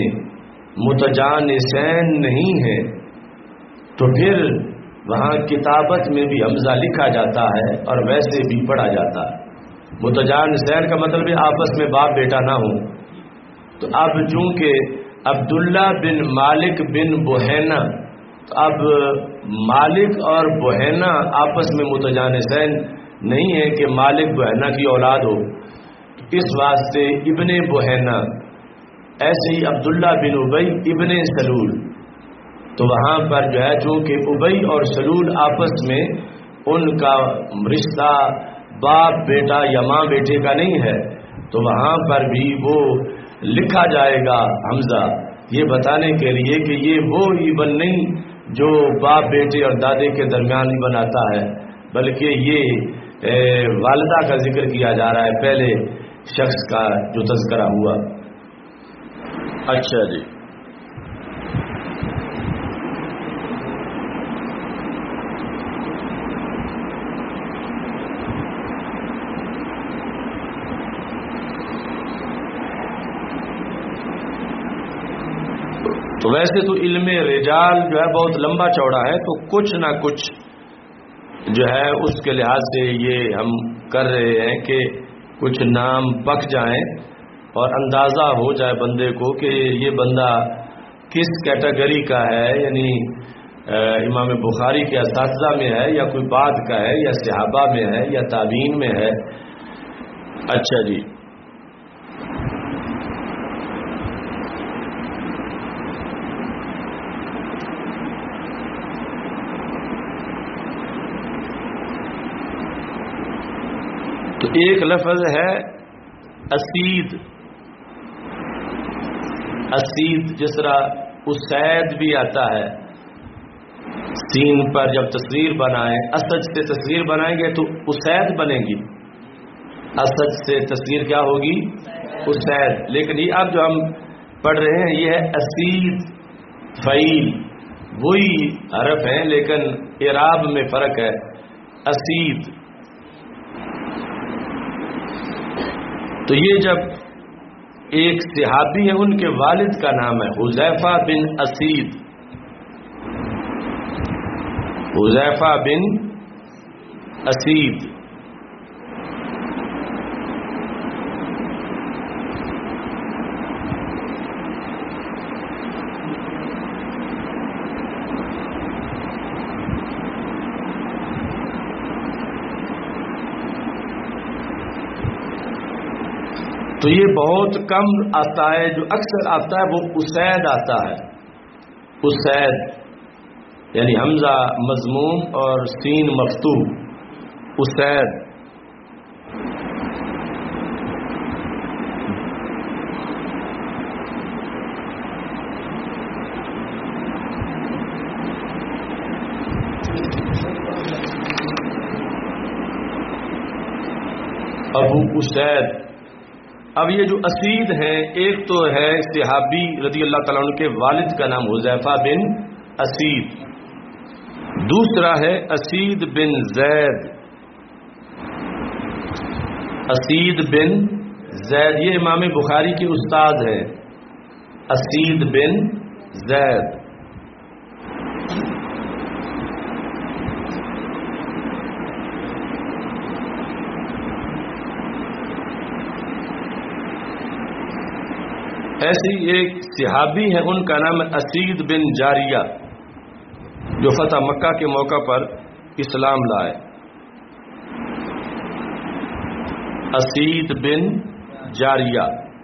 متجانسین نہیں ہیں تو پھر وہاں کتابت میں بھی حمزہ لکھا جاتا ہے اور ویسے بھی پڑھا جاتا ہے۔ متجانسین کا مطلب ہے آپس میں باپ بیٹا نہ ہوں۔ تو اب چونکہ عبداللہ بن مالک بن بحینہ، تو اب مالک اور بحینہ آپس میں متجانسین نہیں ہے کہ مالک بحینہ کی اولاد ہو، اس واسطے ابن بحینہ۔ ایسے ہی عبداللہ بن ابی ابن سلول، تو وہاں پر جو ہے چونکہ ابی اور سلول آپس میں ان کا رشتہ باپ بیٹا یا ماں بیٹے کا نہیں ہے، تو وہاں پر بھی وہ لکھا جائے گا حمزہ، یہ بتانے کے لیے کہ یہ وہ ابن نہیں جو باپ بیٹے اور دادے کے درمیان ابن آتا ہے، بلکہ یہ والدہ کا ذکر کیا جا رہا ہے، پہلے شخص کا جو تذکرہ ہوا۔ اچھا جی، ویسے تو علم رجال جو ہے بہت لمبا چوڑا ہے، تو کچھ نہ کچھ جو ہے اس کے لحاظ سے یہ ہم کر رہے ہیں کہ کچھ نام پک جائیں اور اندازہ ہو جائے بندے کو کہ یہ بندہ کس کیٹیگری کا ہے، یعنی امام بخاری کے اساتذہ میں ہے یا کوئی بعد کا ہے یا صحابہ میں ہے یا تابعین میں ہے۔ اچھا جی، تو ایک لفظ ہے اسید، اسید جس طرح اسید بھی آتا ہے، سین پر جب تصویر بنائیں، اسد سے تصویر بنائیں گے تو اسید بنے گی، اسد سے تصویر کیا ہوگی؟ اسید۔ لیکن یہ اب جو ہم پڑھ رہے ہیں یہ ہے اسید، فعیل وہی حرف ہیں لیکن اعراب میں فرق ہے، اسید۔ تو یہ جب ایک صحابی ہے ان کے والد کا نام ہے حذیفہ بن اسید، حذیفہ بن اسید۔ تو یہ بہت کم آتا ہے، جو اکثر آتا ہے وہ اسید آتا ہے، اسید یعنی حمزہ مضموم اور سین مفتوح، اسید۔ ابو اسید۔ اب یہ جو اسید ہیں، ایک تو ہے صحابی رضی اللہ تعالیٰ عنہ کے والد کا نام حذیفہ بن اسید، دوسرا ہے اسید بن زید، اسید بن زید یہ امام بخاری کے استاد ہیں، اسید بن زید۔ ایسی ایک صحابی ہے ان کا نام اسید بن جاریہ، جو فتح مکہ کے موقع پر اسلام لائے، اسید بن جاریہ۔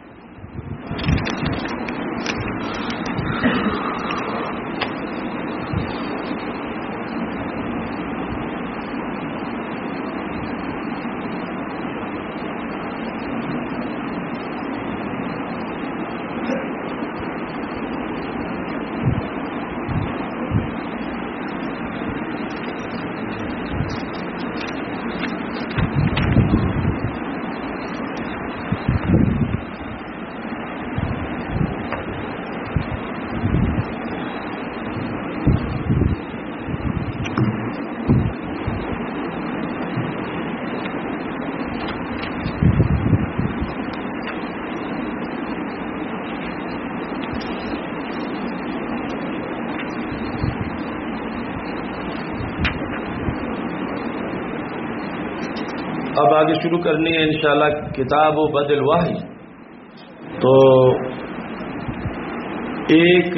اب آگے شروع کرنی ہے انشاءاللہ کتاب و بدل وحی۔ تو ایک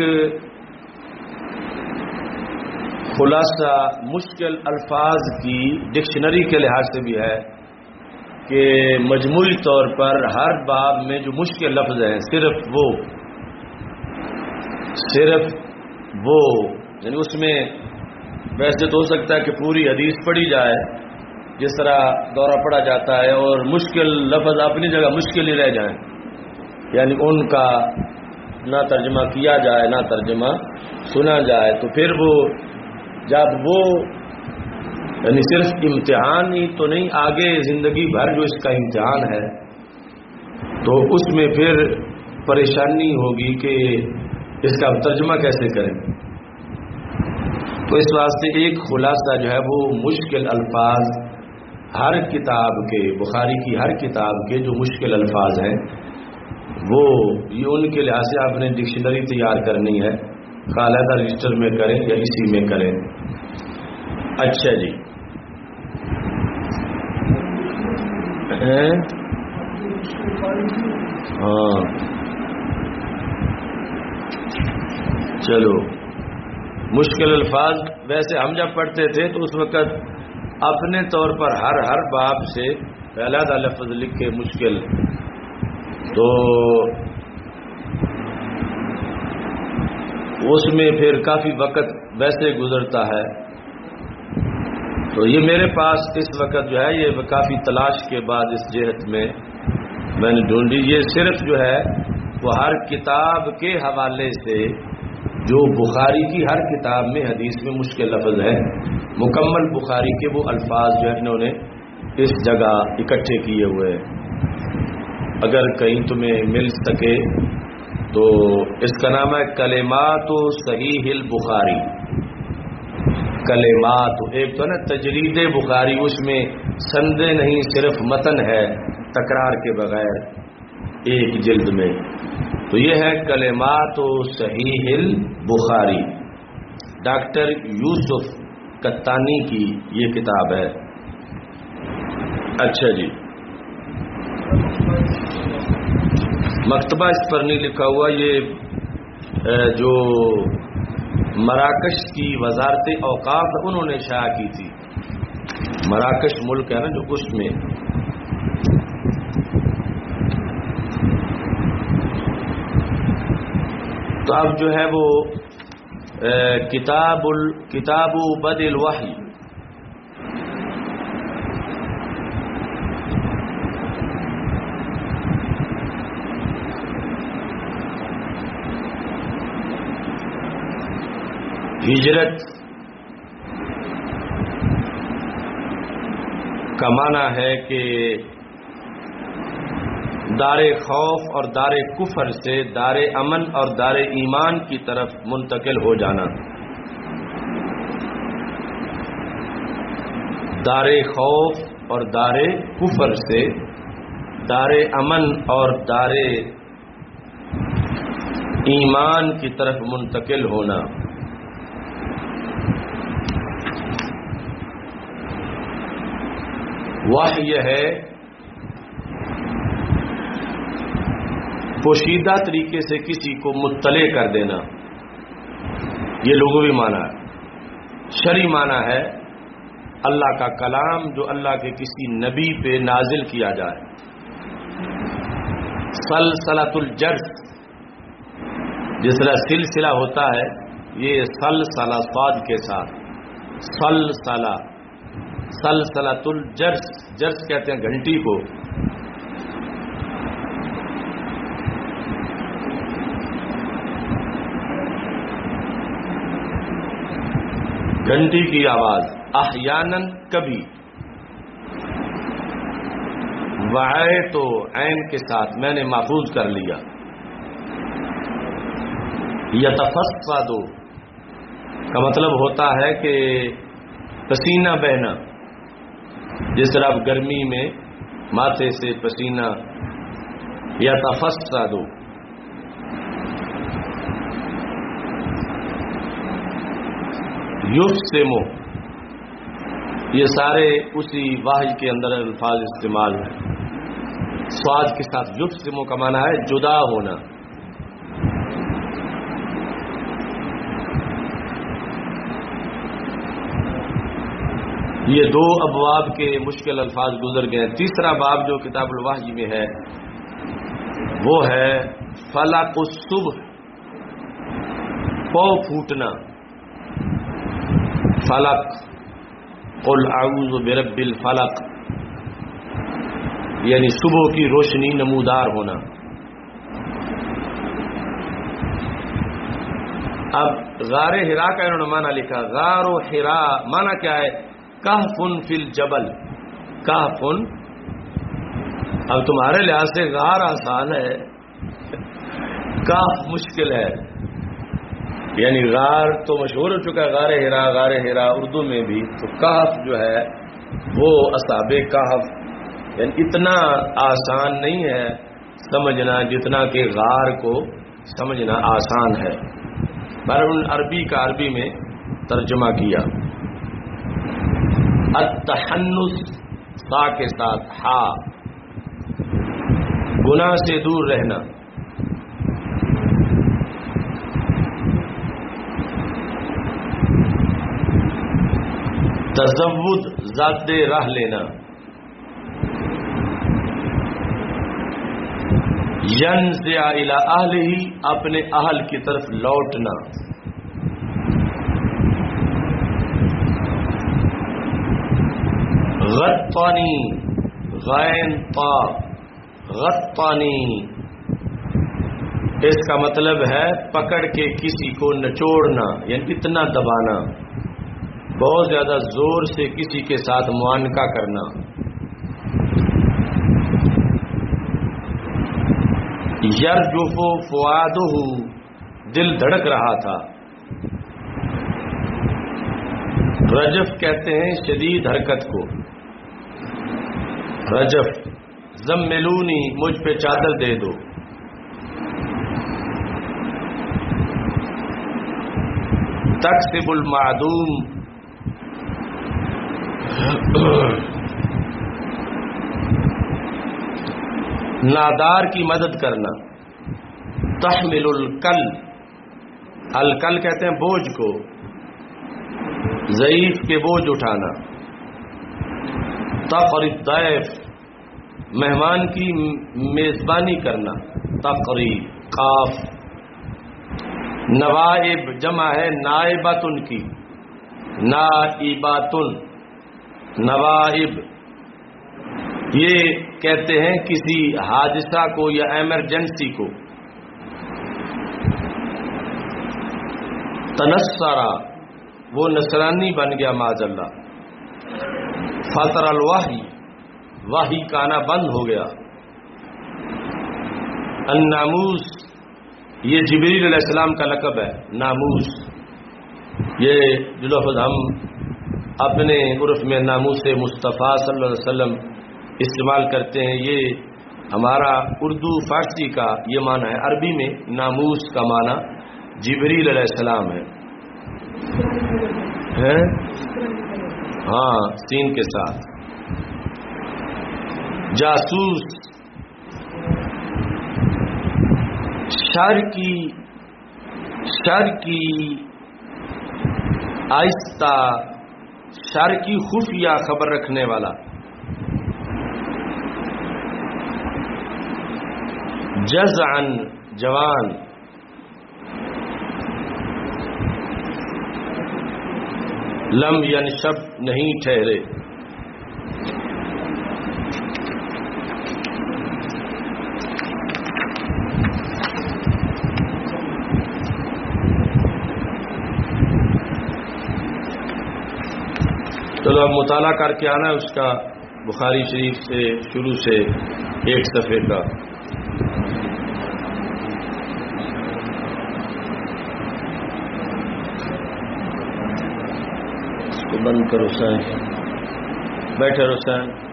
خلاصہ مشکل الفاظ کی ڈکشنری کے لحاظ سے بھی ہے کہ مجموعی طور پر ہر باب میں جو مشکل لفظ ہیں صرف وہ یعنی اس میں ویسے تو ہو سکتا ہے کہ پوری حدیث پڑھی جائے جس طرح دورہ پڑا جاتا ہے اور مشکل لفظ اپنی جگہ مشکل ہی رہ جائیں، یعنی ان کا نہ ترجمہ کیا جائے نہ ترجمہ سنا جائے، تو پھر وہ جب وہ یعنی صرف امتحان ہی تو نہیں، آگے زندگی بھر جو اس کا امتحان ہے تو اس میں پھر پریشانی ہوگی کہ اس کا ترجمہ کیسے کریں۔ تو اس واسطے ایک خلاصہ جو ہے وہ مشکل الفاظ ہر کتاب کے، بخاری کی ہر کتاب کے جو مشکل الفاظ ہیں وہ یہ ان کے لحاظ سے آپ نے ڈکشنری تیار کرنی ہے علیحدہ رجسٹر میں کریں یا اسی میں کریں. اچھا جی، ہاں چلو. مشکل الفاظ ویسے ہم جب پڑھتے تھے تو اس وقت اپنے طور پر ہر باب سے علیحدہ لفظ لکھ کے مشکل، تو اس میں پھر کافی وقت ویسے گزرتا ہے. تو یہ میرے پاس اس وقت جو ہے یہ کافی تلاش کے بعد اس جہت میں نے ڈھونڈی. یہ صرف جو ہے وہ ہر کتاب کے حوالے سے جو بخاری کی ہر کتاب میں حدیث میں مشکل لفظ ہے، مکمل بخاری کے وہ الفاظ جو ہے انہوں نے اس جگہ اکٹھے کیے ہوئے. اگر کہیں تمہیں مل سکے تو اس کا نام ہے کلمات صحیح البخاری. کلمات، ایک تو نا تجرید بخاری، اس میں سندیں نہیں صرف متن ہے تکرار کے بغیر ایک جلد میں. تو یہ ہے کلمات صحیح البخاری، ڈاکٹر یوسف کتانی کی یہ کتاب ہے. اچھا جی، مکتبہ اس پر نہیں لکھا ہوا. یہ جو مراکش کی وزارت اوقاف انہوں نے شائع کی تھی. مراکش ملک ہے نا جو، اس میں. تو اب جو ہے وہ کتاب بدء الوحی، ہجرت کا معنی ہے کہ دار خوف اور دار کفر سے دار امن اور دار ایمان کی طرف منتقل ہو جانا. دار خوف اور دار کفر سے دار امن اور دار ایمان کی طرف منتقل ہونا. وحی ہے پوشیدہ طریقے سے کسی کو مطلع کر دینا، یہ لغوی معنی ہے. شرعی معنی ہے اللہ کا کلام جو اللہ کے کسی نبی پہ نازل کیا جائے. سلسلۃ الجرس، جس طرح سلسلہ ہوتا ہے، یہ سلسلہ صاد کے ساتھ سلسلۃ الجرس، جرس کہتے ہیں گھنٹی کو. گھنٹی کی آواز احیاناً کبھی، وعے تو عین کے ساتھ میں نے محفوظ کر لیا. یتفسد کا مطلب ہوتا ہے کہ پسینہ بہنا، جس طرح اب گرمی میں ماتھے سے پسینہ. یتفسد یفسمو، یہ سارے اسی واحد کے اندر الفاظ استعمال ہیں. سواد کے ساتھ یفسمو کا معنی ہے جدا ہونا. یہ دو ابواب کے مشکل الفاظ گزر گئے. تیسرا باب جو کتاب الوحی میں ہے وہ ہے فلق الصبح، پو پھوٹنا. فلق، قل اعوذ برب الفلق، یعنی صبح کی روشنی نمودار ہونا. اب غار حرا کا انہوں نے معنی لکھا. غار و حرا معنی کیا ہے؟ کہف فی الجبل. کہف، اب تمہارے لحاظ سے غار آسان ہے، کہف مشکل ہے. یعنی غار تو مشہور ہو چکا ہے، غار حرا، غار حرا اردو میں بھی. تو کہف جو ہے وہ اصحاب کہف، یعنی اتنا آسان نہیں ہے سمجھنا جتنا کہ غار کو سمجھنا آسان ہے. پر ان عربی کا عربی میں ترجمہ کیا. التحنث تا کے ساتھ ہا، گناہ سے دور رہنا. تزود ذات راہ لینا. ینزع الی اہلہ، اپنے اہل کی طرف لوٹنا. غطانی، غین طا، غطانی، اس کا مطلب ہے پکڑ کے کسی کو نچوڑنا، یعنی اتنا دبانا، بہت زیادہ زور سے کسی کے ساتھ معانقہ کرنا. یرجف فؤادہ، دل دھڑک رہا تھا. رجف کہتے ہیں شدید حرکت کو. رجف. زملونی، مجھ پہ چادر دے دو. تکسب المعدوم، نادار کی مدد کرنا. تحمل الکل، الکل کہتے ہیں بوجھ کو، ضعیف کے بوجھ اٹھانا. تقری الضیف، مہمان کی میزبانی کرنا. تقری قاف. نوائب جمع ہے نائباتن کی، نائباتن. نوائب یہ کہتے ہیں کسی حادثہ کو یا ایمرجنسی کو. تنصرا، وہ نصرانی بن گیا معاذ اللہ. فطر الوحی، وحی کا آنا بند ہو گیا. الناموس، یہ جبریل علیہ السلام کا لقب ہے. ناموس، یہ جو لفظ ہم اپنے عرف میں ناموس مصطفیٰ صلی اللہ علیہ وسلم استعمال کرتے ہیں، یہ ہمارا اردو فارسی کا یہ معنی ہے. عربی میں ناموس کا معنی جبریل علیہ السلام ہے. ہاں، سین کے ساتھ. جاسوس، شر کی آہستہ، شر کی خفیہ خبر رکھنے والا. جزعن، جوان. لم ینشب، نہیں ٹھہرے. چلو اب مطالعہ کر کے آنا ہے اس کا، بخاری شریف سے شروع سے ایک صفحے کا. بند کرو حسین، بیٹھے حسین.